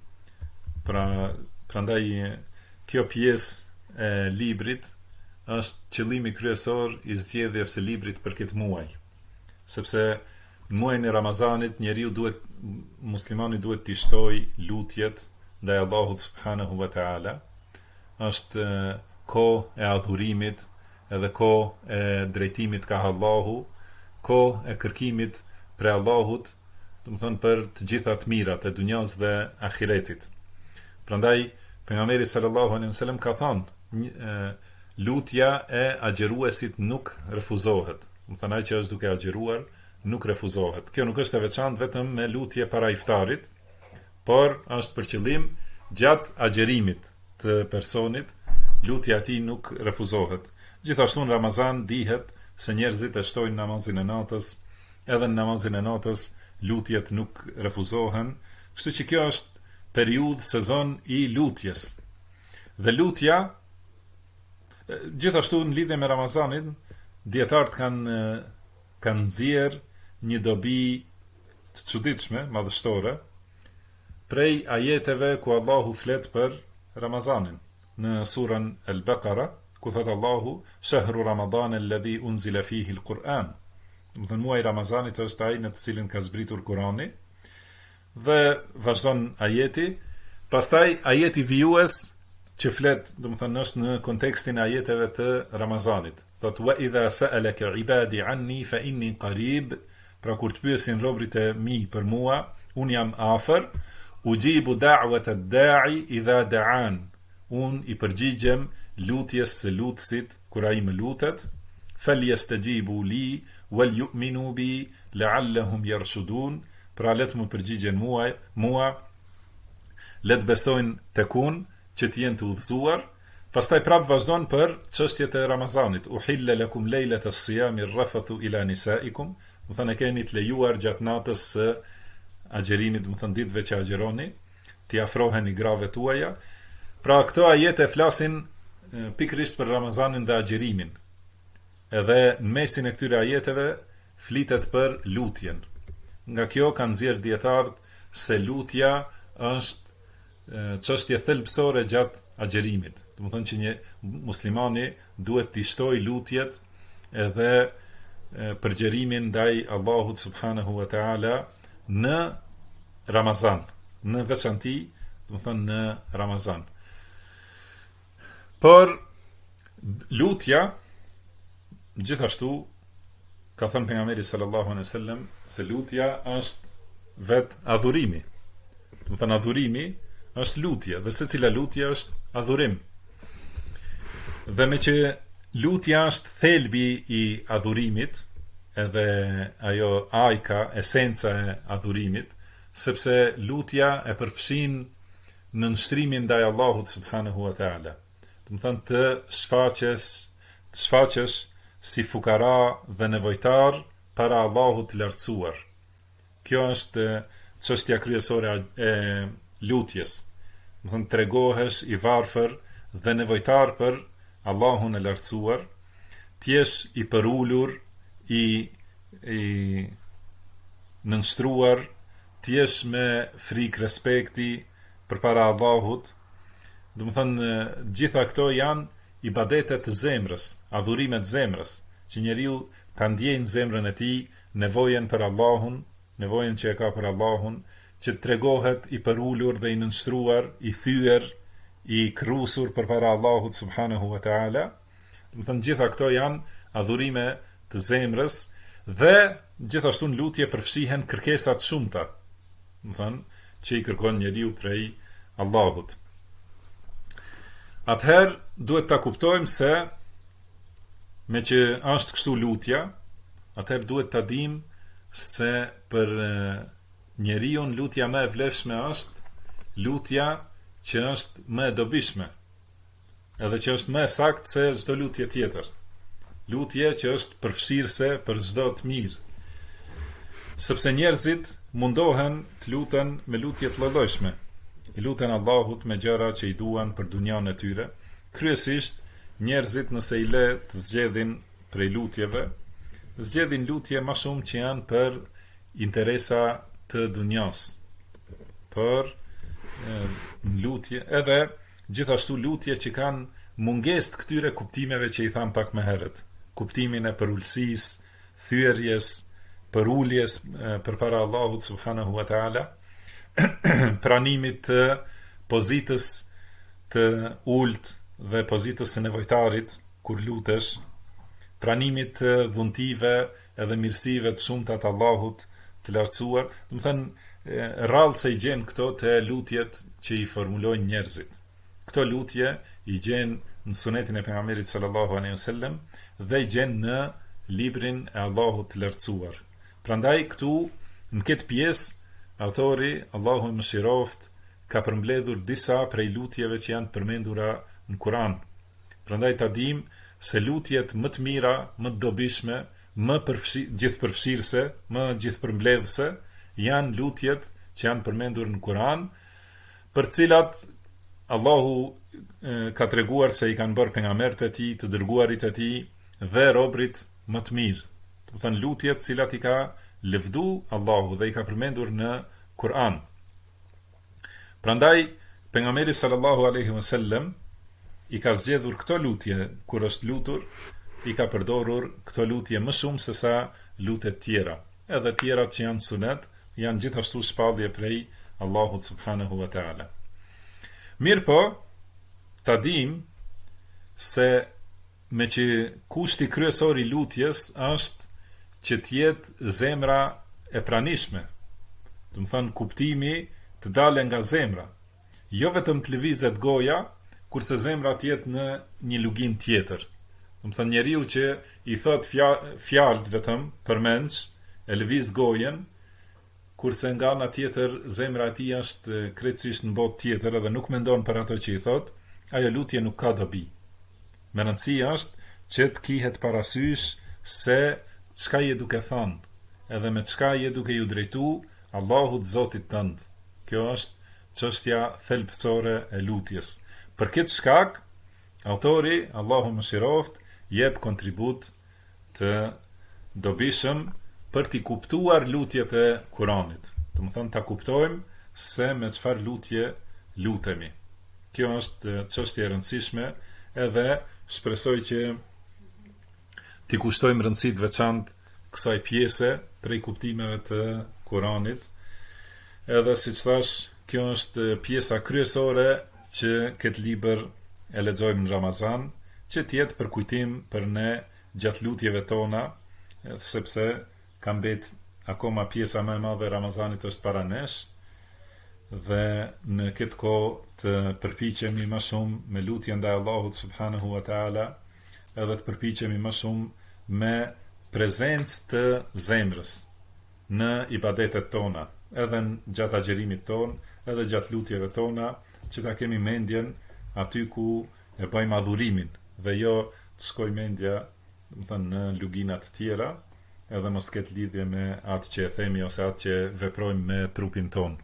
Prandaj kjo pjesë e librit është qëllimi kryesor i zgjedhjes së librit për këtë muaj. Sepse në muajin e Ramazanit muslimani duhet të shtojë lutjet ndaj Allahut subhanahu wa taala. Është kohë e adhurimit, edhe kohë e drejtimit ka Allahu, kohë e kërkimit për Allahut, do të thonë për të gjitha të mirat e dunjas dhe ahiretit. Prandaj pejgamberi sallallahu alaihi wasallam ka thënë, lutja e agjeruesit nuk refuzohet. Do të thonë ai që është duke agjeruar nuk refuzohet. Kjo nuk është e veçantë vetëm me lutje para iftarit, por është për qëllim gjatë agjerimit të personit, lutja e tij nuk refuzohet. Gjithashtu në Ramazan dihet se njerëzit e shtojnë namazin e natës, edhe në namazin e natës lutjet nuk refuzohen, kështu që kjo është periudhë sezon i lutjes. Dhe lutja, gjithashtu në lidhje me Ramazanin, dietarët kanë nxjerr një dobi të çuditshme, madhështore, prej ajeteve ku Allahu flet për Ramazanin. Në surën Al-Baqara, ku thot Allahu, shahru Ramadan alladhi unzila fihi al-Quran. Do të thënë muaji i Ramazanit është ai në të cilin ka zbritur Kurani. Dhe vazhdon ajeti, pastaj ajeti vijues që flet, do të thënë është në kontekstin e ajeteve të Ramazanit. Thot wa idha sa'alaka ibadi anni fa inni qarib, pra kur të pyesin robërit e mi për mua, un jam afër, ujibu da'wata ad-da'i idha da'an. Un i përgjigjem lutjes së lutësit kur ai më lutet, falyastajibu li wal yu'minu bi la'allahum yarshudun, pra le të më përgjigjen mua, le të besojnë tek unë që të jenë të udhëzuar. Pastaj prap vazhdon për çështjet e Ramazanit. Uhilla lakum lejlat as-siyami ar-rafathu ila nisaikum, do thënë keni të lejuar gjatë natës së agjerimit, do thënë ditëve që agjeroni, t'i afroheni grave tuaja. Pra këto ajete flasin pikërisht për Ramazanin dhe agjerimin. Edhe në mesin e këtyre ajeteve flitet për lutjen. Nga kjo kanë nxjerrë dietarët se lutja është çështje thelbësore gjatë agjerimit. Do të thonë që një muslimani duhet të shtojë lutjet edhe përgjerimin ndaj Allahut subhanahu wa taala në Ramazan, në veçanti, do të thonë në Ramazan. Por lutja gjithashtu ka thënë pejgamberi sallallahu alaihi wasallam se lutja është vet adhurimi. Do të thënë adhurimi është lutje dhe secila lutje është adhurim. Dhe me që lutja është thelbi i adhurimit, edhe ajo ajka, esenca e adhurimit, sepse lutja e përfshin në nështrimin ndaj Allahut subhanahu wa taala. Do të thënë të shfaqesh si fukara dhe nevojtar para Allahut të lartësuar. Kjo është çështja kryesore e lutjes. Do të thënë tregohesh i varfër dhe nevojtar për Allahun e lartësuar, t'jesh i përulur, i nënshtruar, t'jesh me frikë respekti përpara Allahut. Do të thënë gjitha këto janë ibadetet të zemrës, adhurimet zemrës, që njeriu ta ndjejë në zemrën e tij nevojën për Allahun, nevojën që e ka për Allahun, që tregohet i përulur dhe i nënshtruar, i thyer, i krusur përpara Allahut subhanahu wa taala. Do të thënë gjitha këto janë adhurime të zemrës, dhe gjithashtu në lutje përfshihen kërkesat shumëta, do thënë, që i kërkon njeriu prej Allahut. Atëherë duhet ta kuptojmë se me që është kështu lutja, atëherë duhet ta dimë se për njeriu lutja më e vlefshme është lutja që është më e dobishme, edhe që është më e saktë se çdo lutje tjetër. Lutje që është përfshirëse për çdo të mirë. Sepse njerëzit mundohen të luten me lutje të lloj-llojshme. I luten Allahut me gjëra që i duan për dunjan e tyre. Kryesisht njerëzit nëse i le të zgjedhin prej lutjeve, zgjedhin lutje më shumë që janë për interesa të dunjas. Për lutje edhe gjithashtu lutje që kanë mungesë të këtyre kuptimeve që i tham pak më herët. Kuptimin e përulësisë, thyerjes, për uljes përpara Allahut subhanahu wa taala, pranimit të pozitës të ulët dhe pozitës së nevojtarit kur lutesh, pranimit të dhuntive edhe mirësive të shumta të Allahut të lartësuar, do të thënë rrallë se i gjen këto të lutjet që i formulojnë njerëzit. Këto lutje i gjen në sunetin e pejgamberit sallallahu alaihi wasallam dhe i gjen në librin e Allahut të lartësuar. Prandaj këtu në këtë pjesë autori, Allahu i mëshiroft, ka përmbledhur disa prej lutjeve që janë përmendura në Kur'an. Prandaj ta dim se lutjet më të mira, më të dobishme, më gjithëpërfshirëse, më gjithëpërmbledhëse janë lutjet që janë përmendur në Kur'an, për cilat Allahu ka treguar se i kanë bërë pejgamberët e tij, të dërguarit e tij dhe robrit më të mirë. Do të thënë lutjet të cilat i ka lëvdu Allahu dhe i ka përmendur në Kur'an. Prandaj pejgamberi sallallahu alaihi wasallam i ka zgjedhur këto lutje kur është lutur, i ka përdorur këto lutje më shumë se sa lutjet tjera. Edhe tjerat që janë sunet janë gjithashtu shpallje prej Allahut subhanahu wa taala. Mirë po, ta dim se me që kushti kryesor i lutjes është që t'jetë zemra e pranishme, do të thënë kuptimi të dalë nga zemra, jo vetëm të lëvizet goja, kurse zemra t'jetë në një lugim tjetër. Do të thënë njeriu që i thot fjalët vetëm përmendsh, e lëviz gojen, kurse nga ana tjetër zemra e tij është krejtësisht në botë tjetër edhe nuk mendon për ato që i thot, ajo lutje nuk ka dobi. Me rëndësi është që të kihet parasysh se çka je duke thënë, edhe me çka je duke ju drejtu Allahut Zotit tënd. Kjo është çështja thelbësore e lutjes. Për këtë shkak, autori, Allahu mëshiroft, jep kontribut të dobishëm për t'i kuptuar lutjet e Kuranit. Do të thënë ta kuptojmë se me çfarë lutje lutemi. Kjo është çështje e rëndësishme edhe shpresoj që t'i kushtojmë rëndësi të veçantë kësaj pjese prej kuptimeve të Kuranit. Edhe siç thash, kjo është pjesa kryesore që këtë libër e lexojmë në Ramazan, që t'jetë për kujtim për ne gjatë lutjeve tona, sepse ka mbet akoma pjesa më e madhe e Ramazanit është para nesh, dhe në këtë kohë të përpiqemi më shumë me lutje ndaj Allahut subhanahu wa taala, edhe të përpiqemi më shumë me prezencë të zemrës në ibadetet tona, edhe gjatë agjerimit ton, edhe gjatë lutjeve tona, që ta kemi mendjen aty ku e bëjmë adhurimin, dhe jo të shkoj mendja, do të thënë, në lugina të tjera, edhe mos ketë lidhje me atë që e themi ose atë që veprojmë me trupin ton.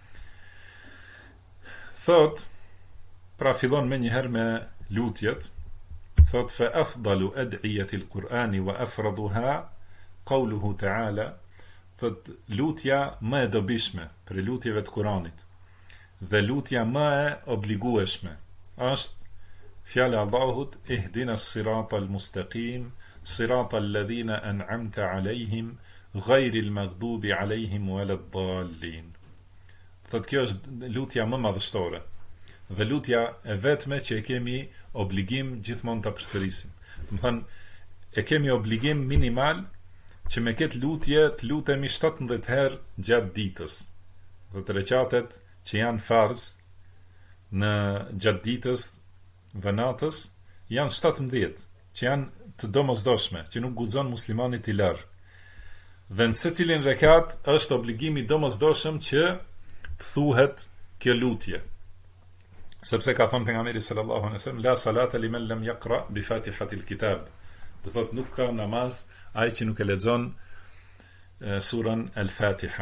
Thot, pra fillon me njëherë me lutjet, thot fa afdalu ad'iyati al-Qur'ani wa afraduha qawluhu ta'ala, thot lutja më e dobishme për lutjeve të Kuranit dhe lutja më e obligueshme është fjala e Allahut ihdina as-sirata al-mustaqim sirata alladhina an'amta alayhim ghayri al-maghdubi alayhim walad-dallin. Thot kjo është lutja më madhështore dhe lutja e vetme që e kemi obligim gjithmonë ta përsërisim. Do të thënë e kemi obligim minimal që me këtë lutje të lutemi 17 herë gjatë ditës. Dhe të reqatet që janë farz në gjatë ditës dhe natës janë 17, që janë të domosdoshme, që nuk guxon muslimanit i larë. Dhe në secilin rekat është obligimi domosdoshëm që të thuhet kjo lutje. Sepse ka thënë pejgamberi sallallahu alaihi wasallam la salata liman lam yaqra bi fatihatil kitab. Do thot nuk ka namaz ai që nuk e lexon surën Al-Fatiha.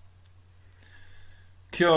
Kjo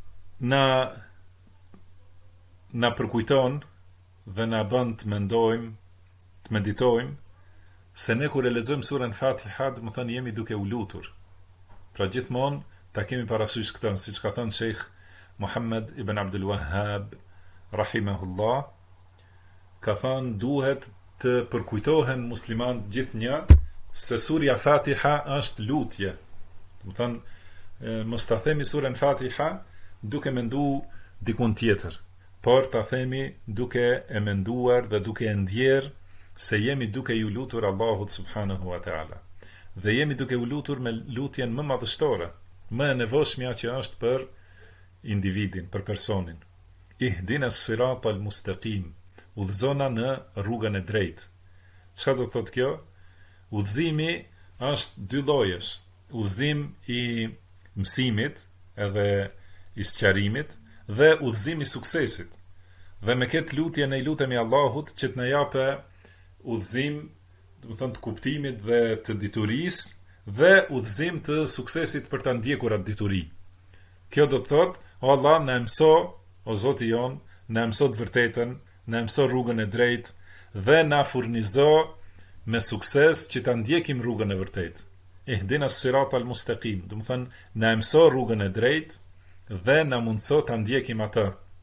na përkujton dhe na bën të mendojmë, të meditojmë se ne kur e lexojmë surën Fatiha, do të thonë jemi duke u lutur. Pra gjithmonë ta kemi parasysh këtë, siç ka thënë Sheikh Muhammad ibn Abdul Wahhab rahimahullah, ka thënë duhet të përkujtohen muslimanët gjithnjë se surja Fatiha është lutje. Do të thonë mos ta themi surën Fatiha duke menduar dikun tjetër, por ta themi duke e menduar dhe duke e ndjer se jemi duke ju lutur Allahut subhanahu wa ta'ala. Dhe jemi duke u lutur me lutjen më madhështore, më e nevojshmja që është për individin, për personin. Ihdinas siratal mustaqim, udhëzona në rrugën e drejtë. Çka do thotë kjo? Udhëzimi është dy llojesh. Udhëzim i mësimit edhe i sqarimit dhe udhëzim i suksesit. Dhe me këtë lutje ne i lutemi Allahut që të na japë udhëzim, do të thonë të kuptimit dhe të diturisë dhe udhëzim të suksesit për ta ndjekur atë dituri. Kjo do të thotë, o Allah, na mëso, o Zoti jon, na mëso të vërtetën, na mëso rrugën e drejtë dhe na furnizo me sukses që ta ndjekim rrugën e vërtetë. Ihdinas siratal mustaqim, do të thonë na mëso rrugën e drejtë dhe na mundso ta ndjekim atë.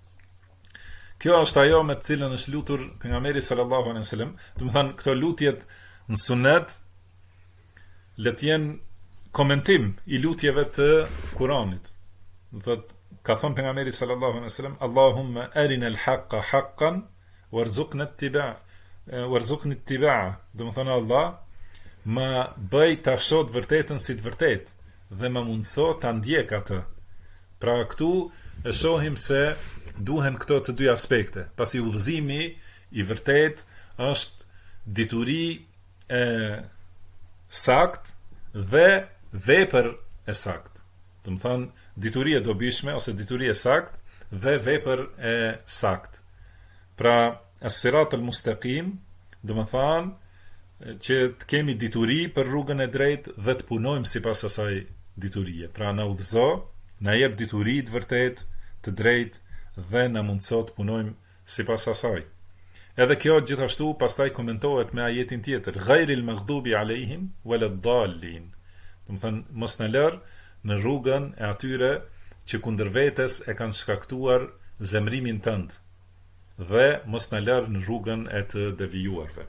Kjo është ajo me të cilën është lutur pejgamberi sallallahu alaihi wasallam. Do të thonë këto lutjet në sunet le të jenë komentim i lutjeve të Kuranit. Do thotë ka thënë pejgamberi sallallahu alaihi wasallam, Allahumma arina al-haqqa haqqan warzuqna ittiba'a. Do të thonë Allah, ma bëj ta shoh të vërtetën si të vërtetë dhe ma mundso ta ndjek atë. Pra këtu e shohim se duhen këto të dy aspekte. Pasi udhëzimi i vërtet është dituri e sakt dhe vepër e sakt. Do të thonë dituri e dobishme ose dituri e sakt dhe vepër e sakt. Pra as-siratal mustaqim, do të thonë që të kemi dituri për rrugën e drejtë dhe të punojmë sipas asaj diturie. Pra na udhëzo, na jep dituri të vërtetë, të drejtë dhe na mundso të punojmë sipas asaj. Edhe kjo gjithashtu pastaj komentohet me ajetin tjetër, ghayril maghdubi alehim waladdallin. Do të thënë mos na lër në rrugën e atyre që kundër vetes e kanë shkaktuar zemrimin tënd dhe mos na lër në rrugën e të devijuarve.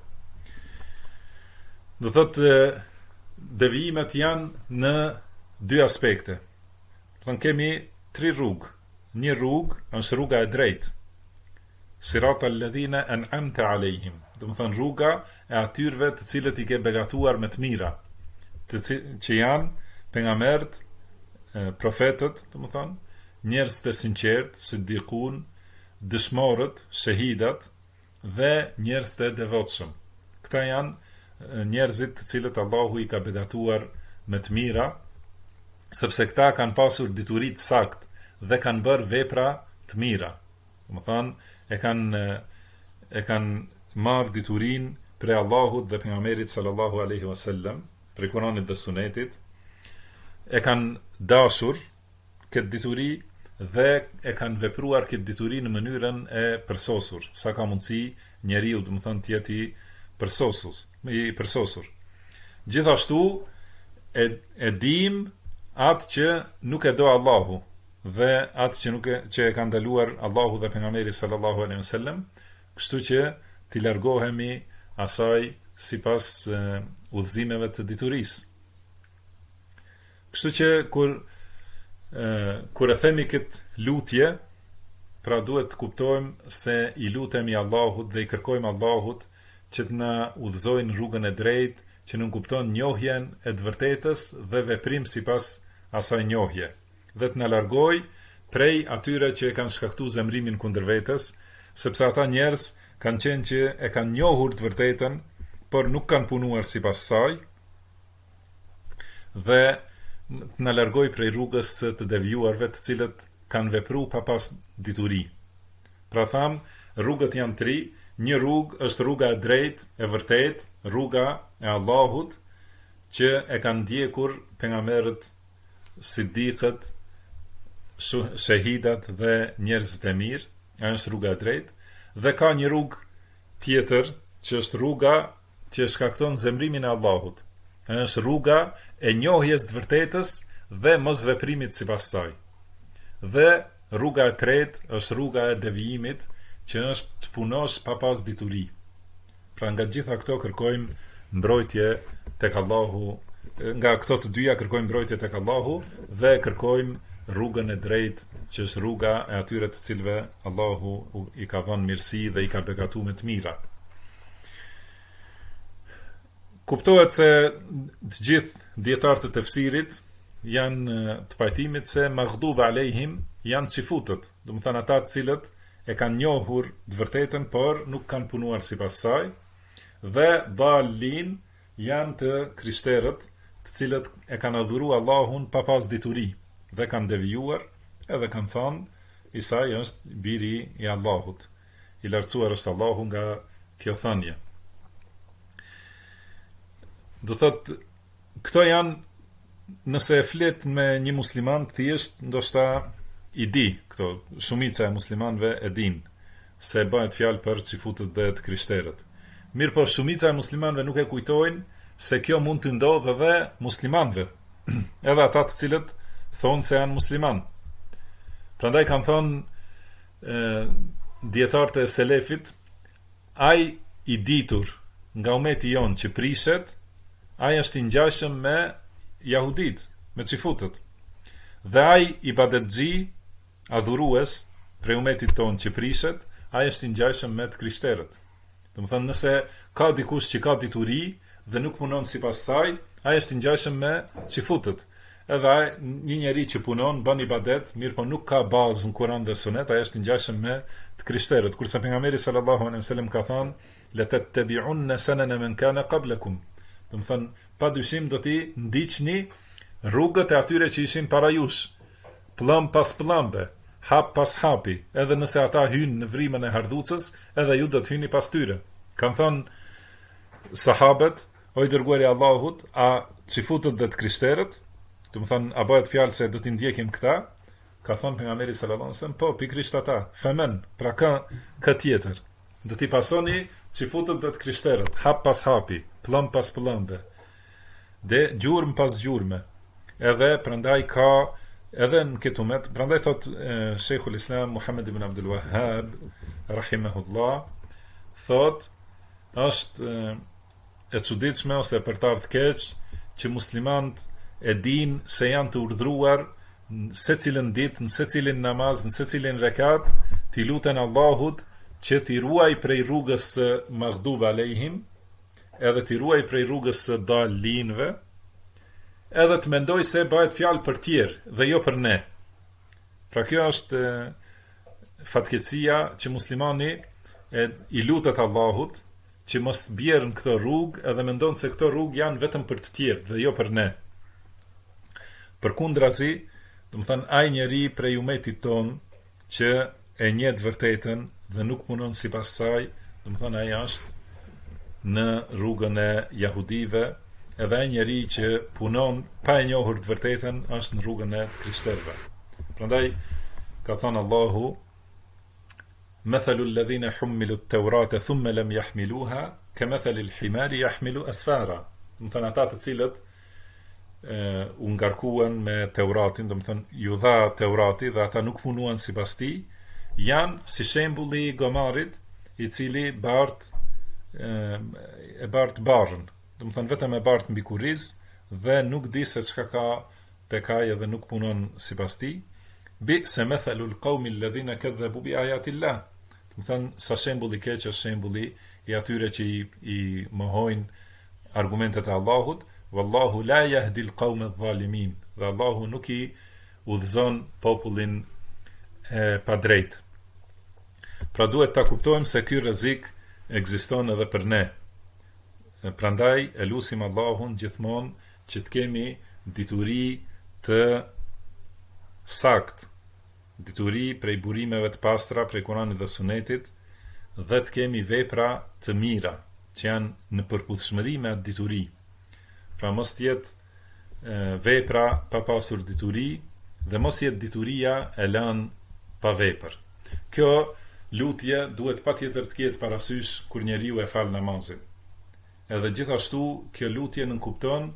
Do thotë devijimet janë në dy aspekte. Do thënë kemi 3 rrugë. Një rrugë është rruga e drejtë. Siratal ladhina an'amta alehim. Do të thonë rruga e atyre të cilët i ke begatuar me të mira, që janë pejgamberët, profetët, do të thonë, njerëz të sinqertë, siddiqun, dëshmorët, shahidat dhe njerëz të devotshëm. Këta janë njerëzit të cilët Allahu i ka begatuar me të mira, sepse këta kanë pasur dituri të saktë dhe kanë bërë vepra të mira. Do të thonë e kanë marrë diturinë prej Allahut dhe pejgamberit sallallahu alaihi wasallam, prej Kuranit dhe Sunetit. E kanë dashur këtë dituri dhe e kanë vepruar këtë dituri në mënyrën e përsosur, sa ka mundësi njeriu, do të thonë, të jetë i përsosur. Gjithashtu e dim atë që nuk e do Allahu dhe atë që e ka ndaluar Allahu dhe pejgamberi sallallahu alaihi wasallam, kështu që t'i largohemi asaj sipas udhëzimeve të diturisë. Kështu që kur e themi këtë lutje, pra duhet të kuptojmë se i lutemi Allahut dhe i kërkojmë Allahut që të na udhëzojnë rrugën e drejtë, që nuk kupton njohjen e të vërtetës dhe veprim sipas asaj njohje, dhe të na largoj prej atyre që e kanë shkaktuar zemrimin kundër vetes, sepse ata njerëz kanë qenë që e kanë njohur të vërtetën, por nuk kanë punuar sipas saj, dhe të na largoj prej rrugës së të devijuarve, të cilët kanë vepruar pa pas dituri. Pra tham, rrugët janë 3. Një rrugë është rruga e drejtë, e vërtetë, rruga e Allahut, që e kanë ndjekur pejgamberët, siddiqët, shahidat dhe njerëzit e mirë. Ajo është rruga e drejtë. Dhe ka një rrugë tjetër, që është rruga që shkakton zemrimin e Allahut. Ajo është rruga e njohjes të vërtetës dhe mos veprimit sipas saj. Dhe rruga e tretë është rruga e devijimit, që është të punosh pa pas dituri. Pra nga gjitha këto kërkojmë mbrojtje tek Allahu, nga këto të dyja kërkojmë mbrojtje tek Allahu dhe kërkojmë rrugën e drejtë, që është rruga e atyre të cilëve Allahu i ka dhënë mirësi dhe i ka begatuar me të mira. Kuptohet se të gjithë dietarët e tefsirit janë të pajtimit se maghdub alejhim janë çifutët, do të thënë ata të cilët e kanë njohur të vërtetën, por nuk kanë punuar sipas saj, dhe dallin janë të krishterët, të cilët e kanë adhuruar Allahun pa pas dituri dhe kanë devijuar, edhe kanë thënë Isa është biri i Allahut, i lartësuar është Allahu nga kjo thënie. Do thotë, këto janë, nëse e flet me një musliman thjesht, ndoshta i di këto, shumica e muslimanëve e din se bëhet fjalë për çifutët dhe të krishterët. Mirë, po shumica e muslimanëve nuk e kujtojnë se kjo mund të ndodhë edhe muslimanëve, edhe ata të cilët thonë se janë musliman. Prandaj kanë thonë dietarët e selefit, ai i ditur nga ummeti jon që prishet, ai është i ngjashëm me jahudit, me çifutët. Dhe ai ibadetxhi, adhurues prej umetit ton që prishet, ai është i ngjashëm me të krishterët. Do të thënë, nëse ka dikush që ka dituri dhe nuk punon sipas saj, ai është i ngjashëm me çifutët. Edhe ai, një njeri që punon, bën ibadet, mirë po nuk ka bazë në Kur'an dhe Sunet, ai është i ngjashëm me të krishterët. Kurse pejgamberi sallallahu alejhi wasallam ka thënë, la tattabi'unna sanana man kana qablakum. Do të thënë, padyshim do t'i ndiqni rrugët e atyre që ishin para jush, pllëm pas pllëmbe, hap pas hapi, edhe nëse ata hynë në vrimën e hardhucës, edhe ju do të hyni pas tyre. Kanë thënë sahabët, o i dërguari i Allahut, a çifutët dhe të krishterët, do të thënë, a bëhet fjalë se do t'i ndjekim këta? Ka thënë pejgamberi sallallahu alajhi wasallam, po, pikrisht ata, femen, pra ka tjetër. Do t'i pasoni çifutët dhe të krishterët, hap pas hapi, pllëm pas pllëmbe, dhe gjurmë pas gjurme. Edhe prandaj ka edhe në këtë umet, prandaj thot Sheikhul Islam Muhammad ibn Abdul Wahhab rahimahullah, thot është e çuditshme ose për të ardhur keq që muslimanët e din se janë të urdhëruar në secilën ditë, në secilin namaz, në secilin rekat, t'i luten Allahut që t'i ruaj prej rrugës së maghdub alejhim, edhe t'i ruaj prej rrugës së dallinëve, edhe të mendoj se bëhet fjalë për tjerë dhe jo për ne. Pra kjo është fatkeqësia që muslimani i lutet Allahut që mos bjerë në këto rrugë, edhe mendon se këto rrugë janë vetëm për të tjerë dhe jo për ne. Përkundrazi, do të thënë, ai njeri prej umetit ton që e njeh të vërtetën dhe nuk punon sipas saj, do të thënë, ai është në rrugën e jahudive, edhe ai njeri që punon pa e njohur të vërtetën është në rrugën e të krishterëve. Prandaj ka thënë Allahu, mathalu alladhina humilu at-taurata thumma lam yahmiluha kamathali al-himari yahmilu asfara. Do të thënë, ata të cilët u ngarkuan me Teuratin, do të thënë ju dha Teurati dhe ata nuk punuan sipas tij, janë si shembulli i gomarit i cili e bart barrën. Do të thënë vetëm e bart mbi kurriz dhe nuk di se çka ka tek ai dhe nuk punon sipas tij. Bi se mathalu al-qaumi alladhina kadhabu bi ayati Allah. Do të thënë sa shembulli keq është shembulli i atyre që i mohojnë argumentet e Allahut, wallahu la yahdi al-qawma adh-dhalimin, dhe Allahu nuk i udhëzon popullin pa drejt. Pra duhet ta kuptojmë se ky rrezik ekziston edhe për ne. Prandaj e lutim Allahun gjithmonë që të kemi dituri të sakt, dituri prej burimeve të pastra, prej Kuranit dhe Sunetit, dhe të kemi vepra të mira, që janë në përputhshmëri me atë dituri. Pra mos jetë vepra pa pasur dituri, dhe mos jetë dituria e lanë pa vepër. Kjo lutje duhet patjetër të ketë parasysh kur njeriu e fal namazin. Edhe gjithashtu kjo lutje nënkupton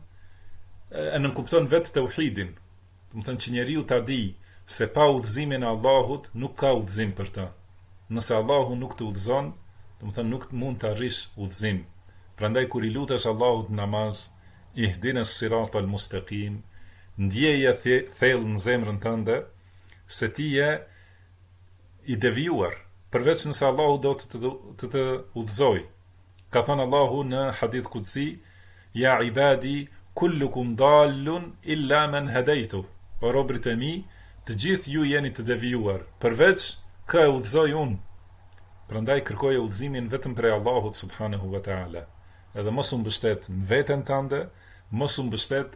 vetë tauhidin. Do të thënë që njeriu ta di se pa udhëzimin e Allahut nuk ka udhëzim për ta. Nëse Allahu nuk të udhëzon, do të thënë nuk mund të arrish udhëzim. Prandaj kur i lutesh Allahut namaz, ihdinas siratal mustaqim, ndjeje thellë në zemrën tënde se ti je i devijuar, përveç nëse Allahu do të udhëzoj. Ka thënë Allahu në hadith qudsi, ja ibadi kullukum dallun illa man hadaytu. O robrit e mi, të gjithë ju jeni të devijuar, përveç kë e udhëzoj unë. Prandaj kërkoje udhëzimin vetëm prej Allahut subhanahu wa taala. Edhe mos u mbështet në veten tënde, mos u mbështet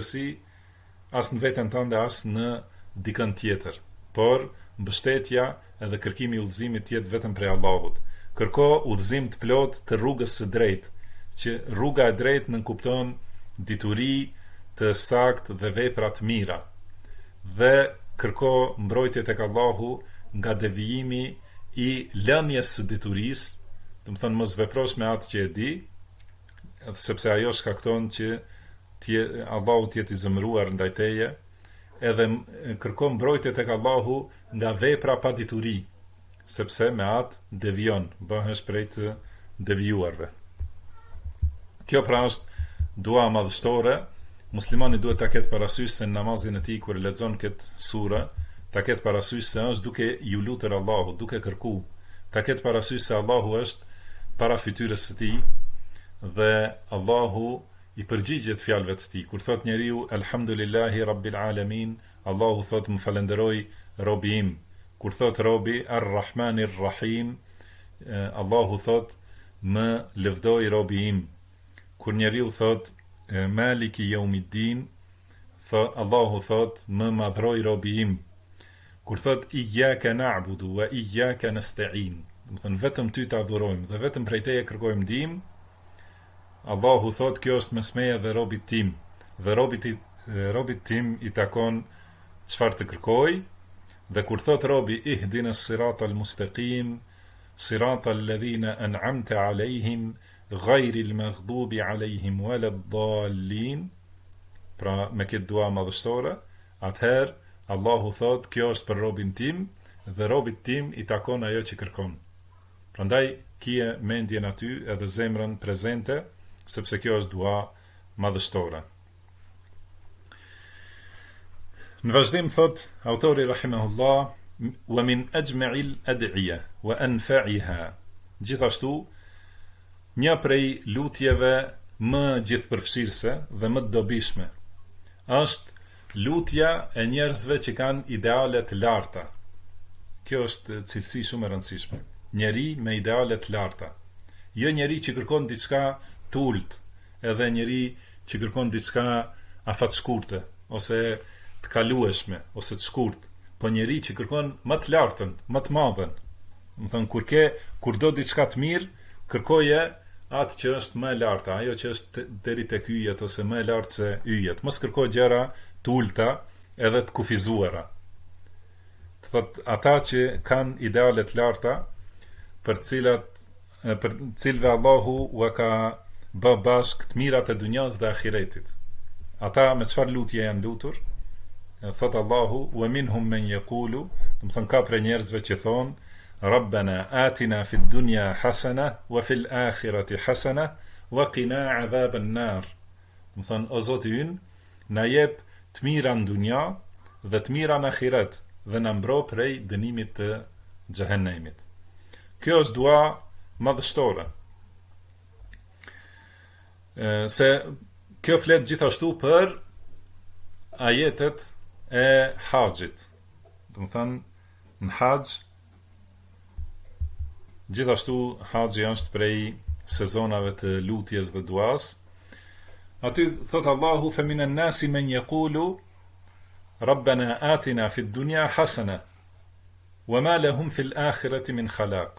as në veten tënde, as në dikën tjetër. Por mbështetja edhe kërkimi i udhëzimit të jetë vetëm prej Allahut. Kërko udhëzim të plot të rrugës së drejtë, që rruga e drejtë nënkupton dituri të saktë dhe vepra të mira. Dhe kërko mbrojtje tek Allahu nga devijimi i lënies së diturisë, do të thonë mos veprosh me atë që e di, sepse ajo shkakton që Allahu të jetë i zemëruar ndaj teje, edhe kërko mbrojtje tek Allahu nga vepra pa dituri, sepse me atë devijon, bëhesh prej të devijuarve. Kjo pra është dua madhështore. Muslimani duhet ta ketë parasysh se në namazin e tij kur lexon këtë sure, ta ketë parasysh se është duke ju lutur Allahut, duke kërku, ta ketë parasysh se Allahu është para fytyrës së tij dhe Allahu i përgjigjet fjalëve të tij. Kur thot njeriu elhamdulillahi rabbil alamin, Allahu thot më falenderoj robi im. Kur thot robi arrahmanir rahim, Allahu thot më lëvdoj robi im. Kur njeriu thot maliki yawmiddin, Allahu thot më madhroj robi im. Kur thot iyyaka na'budu wa iyyaka nasta'in, do të thënë vetëm ty të adhurojmë dhe vetëm prej teje kërkojmë ndihmë, Allahu thot kjo është mesmeja dhe robit tim, dhe robit tim i takon çfarë të kërkoj. Dhe kur thot robi ihdinas siratal mustaqim, siratal ladhina an'amta alejhim, ghayril maghdubi alejhim waladdallin, pra me këtë dua madhështore, atëherë Allahu thot kjo është për robin tim dhe robit tim i takon ajo që kërkon. Prandaj kije mendjen aty edhe zemrën prezente, sepse kjo është dua madhështore. Në vazhdim thot autori rahimahullah, wa min ajma'il ad'iya wa anfa'iha, gjithashtu një prej lutjeve më gjithëpërfshirëse dhe më të dobishme është lutja e njerëzve që kanë ideale të larta. Kjo është cilësi shumë e rëndësishme. Njeri me ideale të larta. Jo njeri që kërkon diçka të ulët, edhe njeri që kërkon diçka afatshkurte, ose të kalueshme, ose të shkurt, po njeri që kërkon më të lartën, më të madhen. Më thënë, kur do diçka të mirë, kërkoje atë që është më e larta, ajo që është deri tek yjet ose më e lartë se yjet. Mos kërkoj gjëra të ulta edhe të kufizuara. Të thot, ata që kanë ideale të larta, për cilëve Allahu u ka bë bashk të mirat e dunjas dhe ahiretit. Ata me çfarë lutje janë lutur? Thot Allahu, wa minhum men yaqulu, do të thon ka për njerëzve që thon, Rabbana atina fid dunya hasana wa fil akhirati hasana wa qina adhaban nar. Do thon o Zoti ynë, na jep të mira në dunja dhe të mira në ahiret dhe na mbro prej dënimit të xhehenemit. Kjo është dua madhështore. Se kjo flet gjithashtu për ajetet e haxhit. Do të thënë në haxh gjithashtu haxhi është prej sezonave të lutjes dhe duas. Aty thot Allahu fa minan nasi men yaqulu Rabbana atina fid dunya hasana wama lahum fil akhirati min khalaq.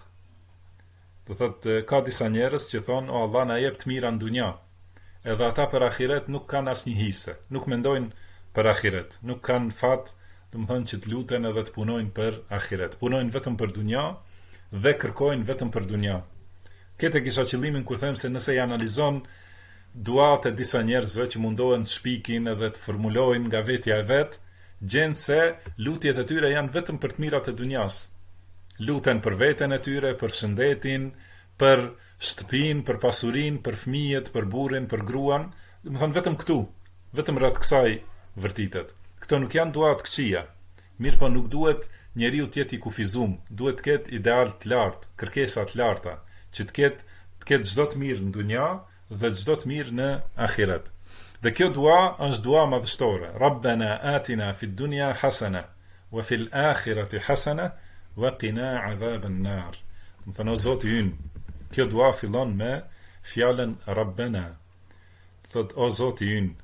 Do thot ka disa njerëz që thon o Allah na jep të mira në dunja, edhe ata për ahiret nuk kanë asnjë hise, nuk mendojnë për ahiret, nuk kanë fat, do të thonë që të luten edhe të punojnë për ahiret. Punojnë vetëm për dunja dhe kërkojnë vetëm për dunja. Këtë kisha qëllimin kur them se nëse i analizon duat e disa njerëzve që mundohen të shpikin edhe të formulojnë nga vetja e vet, gjen se lutjet e tyre janë vetëm për të mirat e dunjas. Luten për veten e tyre, për shëndetin, për shtëpinë, për pasurinë, për fëmijët, për burrin, për gruan, do të thonë vetëm këtu, vetëm rreth kësaj vërtitet. Këto nuk janë dua të këqija. Mirë, po nuk duhet njeriu të jetë i kufizuar, duhet të ketë ideal të lartë, kërkesa të larta, që të ketë çdo të mirë në dunja dhe çdo të mirë në ahiret. Dhe kjo dua është dua madhështore. Rabbana atina fid dunya hasana wa fil akhirati hasana wa qina adhaban nar. Do të thonë o Zoti ynë. Kjo dua fillon me fjalën Rabbana. Thot o Zoti ynë.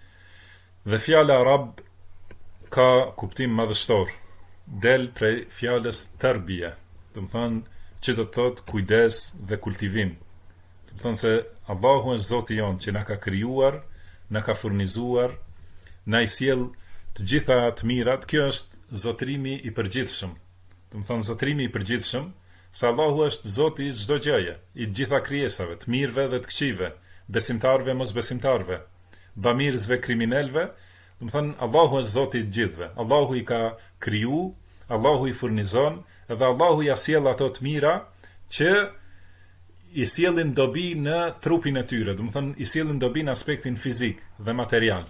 Dhe fjala Rabb ka kuptim madhështor. Del prej fjalës tarbia. Do të thonë që do të thot kujdes dhe kultivim. Do të thonë se Allahu është Zoti jon që na ka krijuar, na ka furnizuar, na i sjell të gjitha të mirat. Kjo është zotrimi i përgjithshëm. Do të thonë zotrimi i përgjithshëm, se Allahu është Zoti i çdo gjëje, i të gjitha krijesave, të mirëve dhe të këqijve, besimtarëve, mosbesimtarëve, bamirësve, kriminalëve. Do të thonë Allahu është Zoti i të gjithëve. Allahu i ka kriju, Allahu i furnizon, edhe Allahu ja sjell ato të mira që i sjellin dobi në trupin e tyre, do të thonë i sjellin dobi në aspektin fizik dhe material.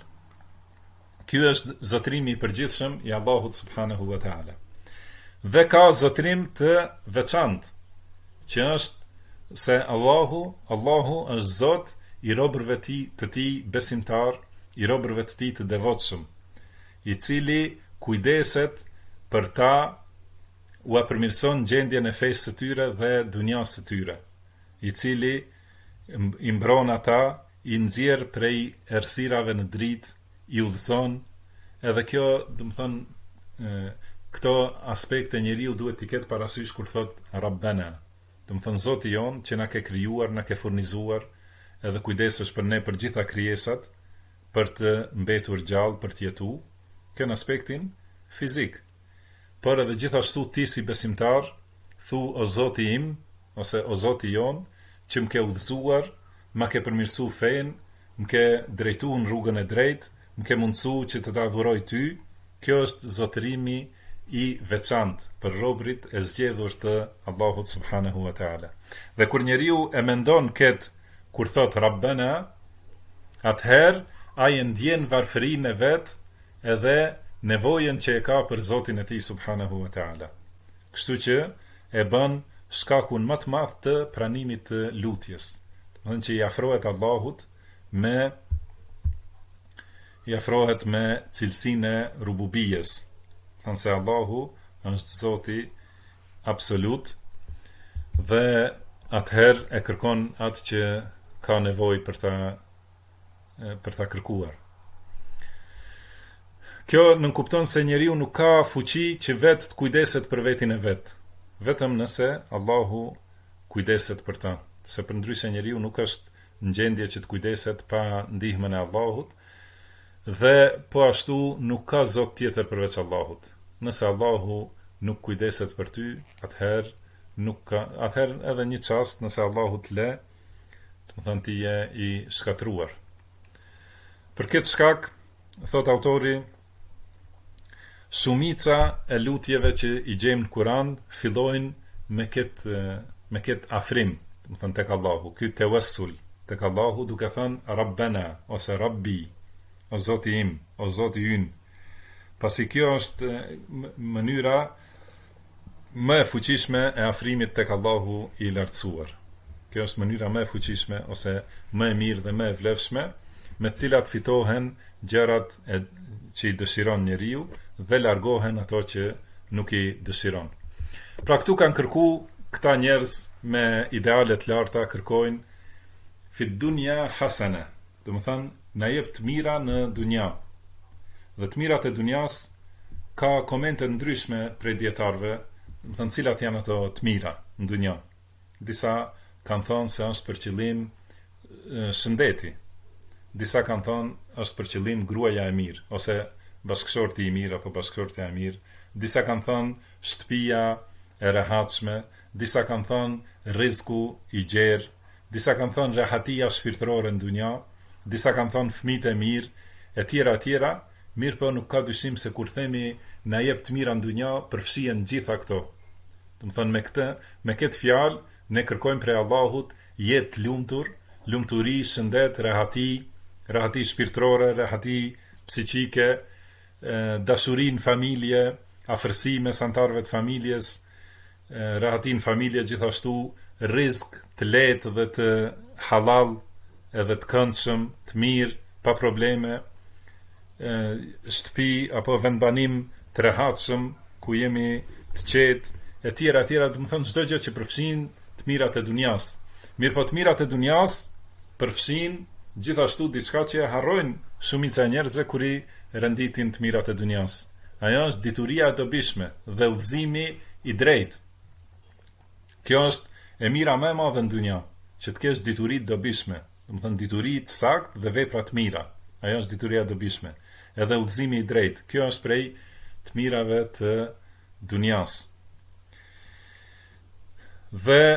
Ky është zotrimi i përgjithshëm i Allahut subhanahu wa taala. Dhe ka zotrim të veçantë, që është se Allahu është Zot i robërve të tij besimtar, i robërve të tij të devotshëm, i cili kujdeset për ta, u përmirëson gjendjen e fesë së tyre dhe dunjas së tyre, i cili i mbron ata, i nxjerr prej errësirave në dritë, i udhëzon. Edhe kjo, do të thonë, këto aspekte njeriu duhet t'i ketë parasysh kur thot Rabbana. Do të thonë Zoti jon që na ke krijuar, na ke furnizuar, edhe kujdesesh për ne për gjitha krijesat, për të mbetur gjallë, për të jetuar, kjo në aspektin fizik. Por edhe gjithashtu ti si besimtar, thu o Zoti im, ose o Zoti jon, që më ke udhëzuar, më ke përmirësu fen, më ke drejtu në rrugën e drejtë, më ke mundësu që të adhuroj ty. Kjo është zotërimi i veçantë për robrit e zgjedhur të Allahut subhanahu wa taala. Dhe kur njeriu e mendon këtë kur thot Rabbana, atëherë ai ndjen varfërinë e vet edhe nevojën që e ka për Zotin e tij subhanahu wa taala. Kështu që e bën shkakun më të madh të pranimit të lutjes. Do të thonë që i afrohet me cilësinë e rububijes. Thënë se Allahu është Zoti absolut dhe atëherë e kërkon atë që ka nevojë për ta kërkuar. Kjo nënkupton se njeriu nuk ka fuqi që vetë të kujdeset për vetin e vet, vetëm nëse Allahu kujdeset për ta. Se përndryshe njeriu nuk është në gjendje që të kujdeset pa ndihmën e Allahut, dhe po ashtu nuk ka Zot tjetër përveç Allahut. Nëse Allahu nuk kujdeset për ty, atëherë edhe një çast nëse Allahu të le, do të thonë ti je i shkatruar. Për këtë shkak, thot autori, shumica e lutjeve që i gjejmë në Kur'an fillojnë me këtë afrim, do të thonë tek Allahu, ky tawassul tek Allahu, duke thënë Rabbana ose Rabbi, o Zoti im, o Zoti ynë. Pasi kjo është mënyra më e fuqishme e afrimit tek Allahu i lartësuar. Kjo është mënyra më e fuqishme ose më e mirë dhe më e vlefshme me të cilat fitohen gjërat që i dëshiron njeriu dhe largohen ato që nuk i dëshiron. Pra këtu kanë kërku këta njerëz me ideale të larta, kërkojnë fit dunya hasana, do të thënë na jep të mira në dunja. Dhe të mirat e dunjas ka komente ndryshme prej dietarëve, do të thënë cilat janë ato të mira në dunja. Disa kanë thënë se është për qëllim shëndeti. Disa kanë thënë është për qëllim gruaja e mirë ose bashkëshorti i mirë apo bashkëshortja e mirë. Disa kanë thënë shtëpia e rehatshme, disa kanë thënë rreziku i gjerë, disa kanë thënë rehatia shpirtërore në dunja, disa kanë thënë fëmijët e mirë, e tjera, mirë po nuk ka dyshim se kur themi na jep të mira në dunja, përfshihen gjitha këto. Do të thënë me këtë fjalë ne kërkojmë prej Allahut jetë lumtur, lumturi, shëndet, rehati shpirtërore, rehati psiqike, dashuri në familje, afërsi mes anëtarëve të familjes, rehati në familje, gjithashtu rizq të lehtë dhe të halal, edhe të këndshëm, të mirë, pa probleme, shtëpi apo vendbanim të rehatshëm ku jemi të qetë, e tjera, do të thonë çdo gjë që përfshin të mirat e dunjas. Mirë po të mirat e dunjas përfshin gjithashtu diçka që harrojnë shumica e njerëzve kur i renditin të mirat e dunjas. Ajo është dituria e dobishme dhe udhëzimi i drejtë. Kjo është e mira më e madhe në dunja, që të kesh dituri të dobishme, do të thënë dituri të saktë dhe vepra të mira. Ajo është dituria e dobishme. Edhe udhëzimi i drejtë. Kjo është prej të mirave të dunjas. Dhe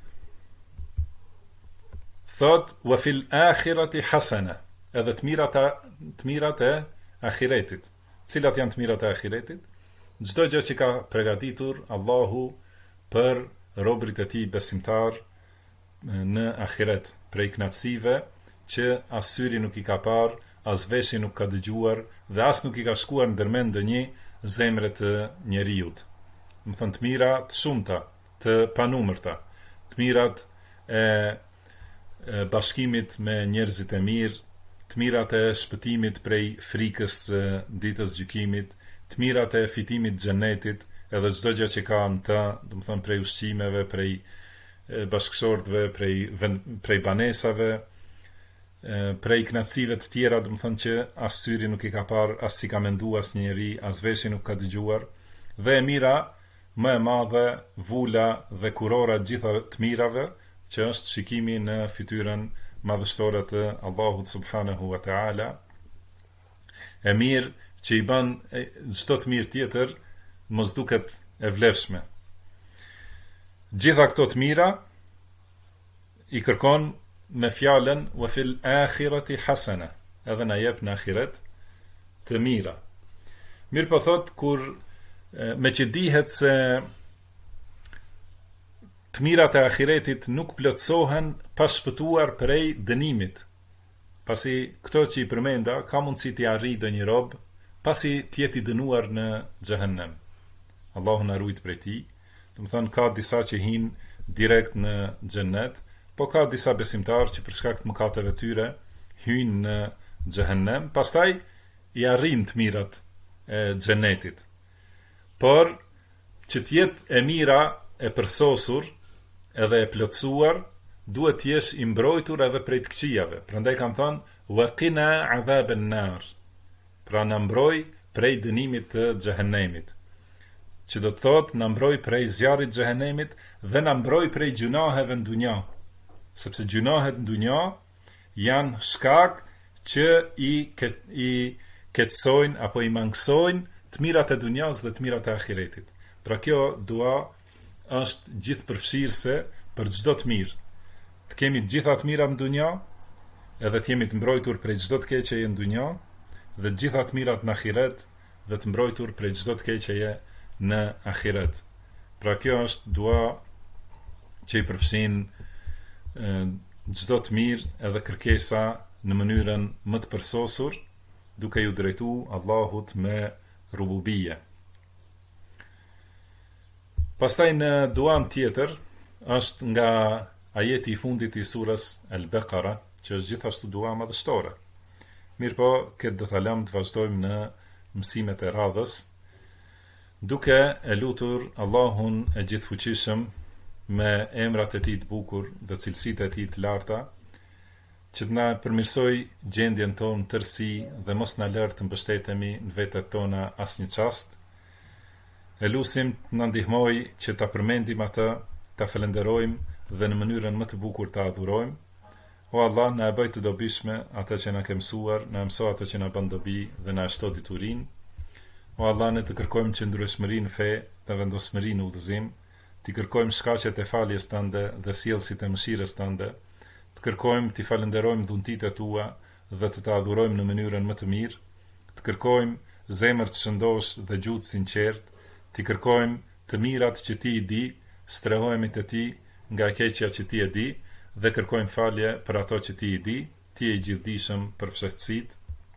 thot wa fil akhirati hasana, edhe të mirat e ahiretit. Cilat janë të mirat e ahiretit? Çdo gjë që ka përgatitur Allahu për robërit e tij besimtar në ahiret, prej kënaqësive që as syri nuk i ka parë, as veshi nuk ka dëgjuar dhe as nuk i ka shkuar në ndërmend ndonjë zemre të njeriut. Do të thënë të mira të shumta, të panumërta, të mirat e bashkimit me njerëzit e mirë, të mirat e shpëtimit prej frikës ditës gjykimit, të mirat e fitimit xhenetit, edhe çdo gjë që ka në të, do të thënë prej ushqimeve, prej bashkëshortëve, prej banesave, prej kënaqësive të tjera, do të thënë që as syri nuk i ka parë, as si ka menduar asnjëri, as veshi nuk ka dëgjuar, dhe e mira më e madhe, vula dhe kurora gjitha të mirave, që është shikimi në fytyrën madhështore të Allahut subhanahu wa ta'ala, e mirë që i bën çdo të mirë tjetër mos duket e vlefshme. Gjitha këto të mira i kërkon me fjalën wa fil akhirati hasana, edhe na jep në ahiret të mira. Mirë po thot kur me që dihet se të mirat e ahiretit nuk plotësohen pa shpëtuar prej dënimit, pasi këto që i përmenda ka mundësi t'i arrijë ndonjë rob, pasi t'jeti dënuar në xhehenem. Allahu na ruaj prej tij. Do të thonë ka disa që hinë direkt në xhennet, po ka disa besimtarë që për shkak të mëkateve tyre hyjnë në xhehenem, pastaj i arrin të mirat e xhennetit. Por që t'jetë e mira e përsosur edhe e plotësuar, duhet t'jesh i mbrojtur edhe prej të këqijave. Prandaj kanë thënë wa qina adhaban nar. Pra na mbroj prej dënimit të xhehenemit. Që do të thotë na mbroj prej zjarrit të xhehenemit dhe na mbroj prej gjunaheve në dunja. Sepse gjunahet në dunja janë shkak që i keqsojnë apo i mangësojnë të mirat e dunjas dhe të mirat e ahiretit. Pra kjo dua është gjithë përfshirëse për çdo të mirë. Të kemi të gjitha të mira në dunja, edhe të jemi të mbrojtur prej çdo të keqeje në dunja, dhe të gjitha të mirat në ahiret, dhe të mbrojtur prej çdo të keqeje në ahiret. Pra kjo është dua që i përfshin çdo të mirë edhe kërkesa në mënyrën më të përsosur, duke ju drejtu Allahut me rububie. Pastaj në duan tjetër është nga ajeti I fundit I surës Al-Baqara, që është gjithashtu dua madhështore. Mirë po, këtë do ta lëm të vazhdojmë në mësimet e radhës, duke e lutur Allahun e gjithfuqishëm me emrat e tij të bukur dhe cilësitë e tij të larta, që të na përmirësoj gjendjen tonë tërësi dhe mos na lër të mbështetemi në vetet tona asnjë çast. E lusim të na ndihmoj që ta përmendim atë, ta falenderojmë dhe në mënyrën më të bukur ta adhurojmë. O Allah, na e bëj të dobishme atë që na ke mësuar, na mëso atë që na bën dobi dhe na shto diturinë. O Allah, ne të kërkojmë qëndrueshmëri në fe dhe vendosmëri në udhëzim, të kërkojmë shkaqet e faljes tënde dhe sjellësit e mëshirës tënde, të kërkojmë të falenderojmë dhuntitë tua dhe të adhurojmë në mënyrën më të mirë, të kërkojmë zemër të shëndosh dhe gjuhë të sinqert, të kërkojmë të mirat që ti I di, strehohemi te ti nga keqja që ti e di dhe kërkojmë falje për ato që ti I di, ti je I gjithdijshëm për fshehtësitë.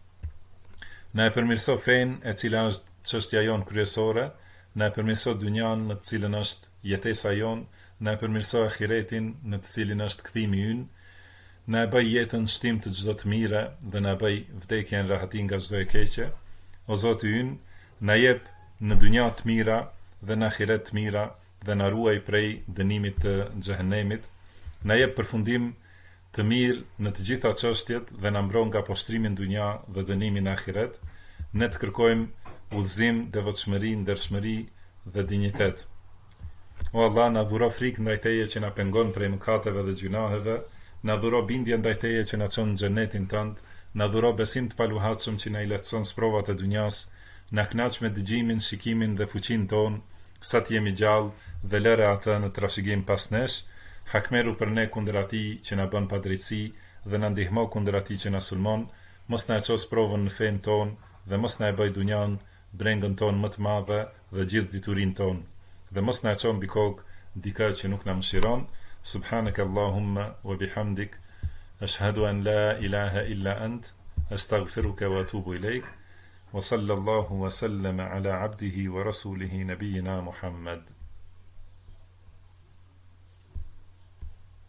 Na e përmirëso fen e cila është çështja jon kryesore, na e përmirëso dynjan në të cilën është jetesa jon, na e përmirëso ahiretin në të cilin është kthimi ynë, na e bëj jetën shtim të çdo të mire dhe na bëj vdekjen rahati nga çdo e keqe. O Zoti ynë, na jep në dynja të mira dhe në ahiret të mira dhe na ruaj prej dënimit të xhehenemit. Na jep përfundim të mirë në të gjitha çështjet dhe na mbron nga poshtrimi në dynja dhe dënimi në ahiret. Ne të kërkojmë udhëzim, devotshmëri, ndershmëri dhe dinjitet. O Allah, na dhuro frikë ndaj teje që na pengon prej mëkateve dhe gjunaheve, na dhuro bindje ndaj teje që na çon në xhenetin tënd, na dhuro besim të paluhatshëm që na I lehtëson sprovat e dunjas, na kënaq me dëgjimin, shikimin dhe fuqinë tonë, sa të jemi gjallë dhe lëre atë në trashëgim pas nesh, hakmeru për ne kundër atij që na bën padrejtësi dhe na ndihmo kundër atij që na sulmon, mos na e ços provën në fen tonë dhe mos na e bëj dunjan brengën tonë më të madhe dhe gjithë diturinë tonë, dhe mos na e çon mbi kokë dikë që nuk na mëshiron. Subhanak Allahumma wa bihamdik, ashhadu an la ilaha illa ant, astaghfiruka wa atubu ilaik, wa sallallahu wa sallama ala abdihi wa rasulihi nabiyina Muhammad.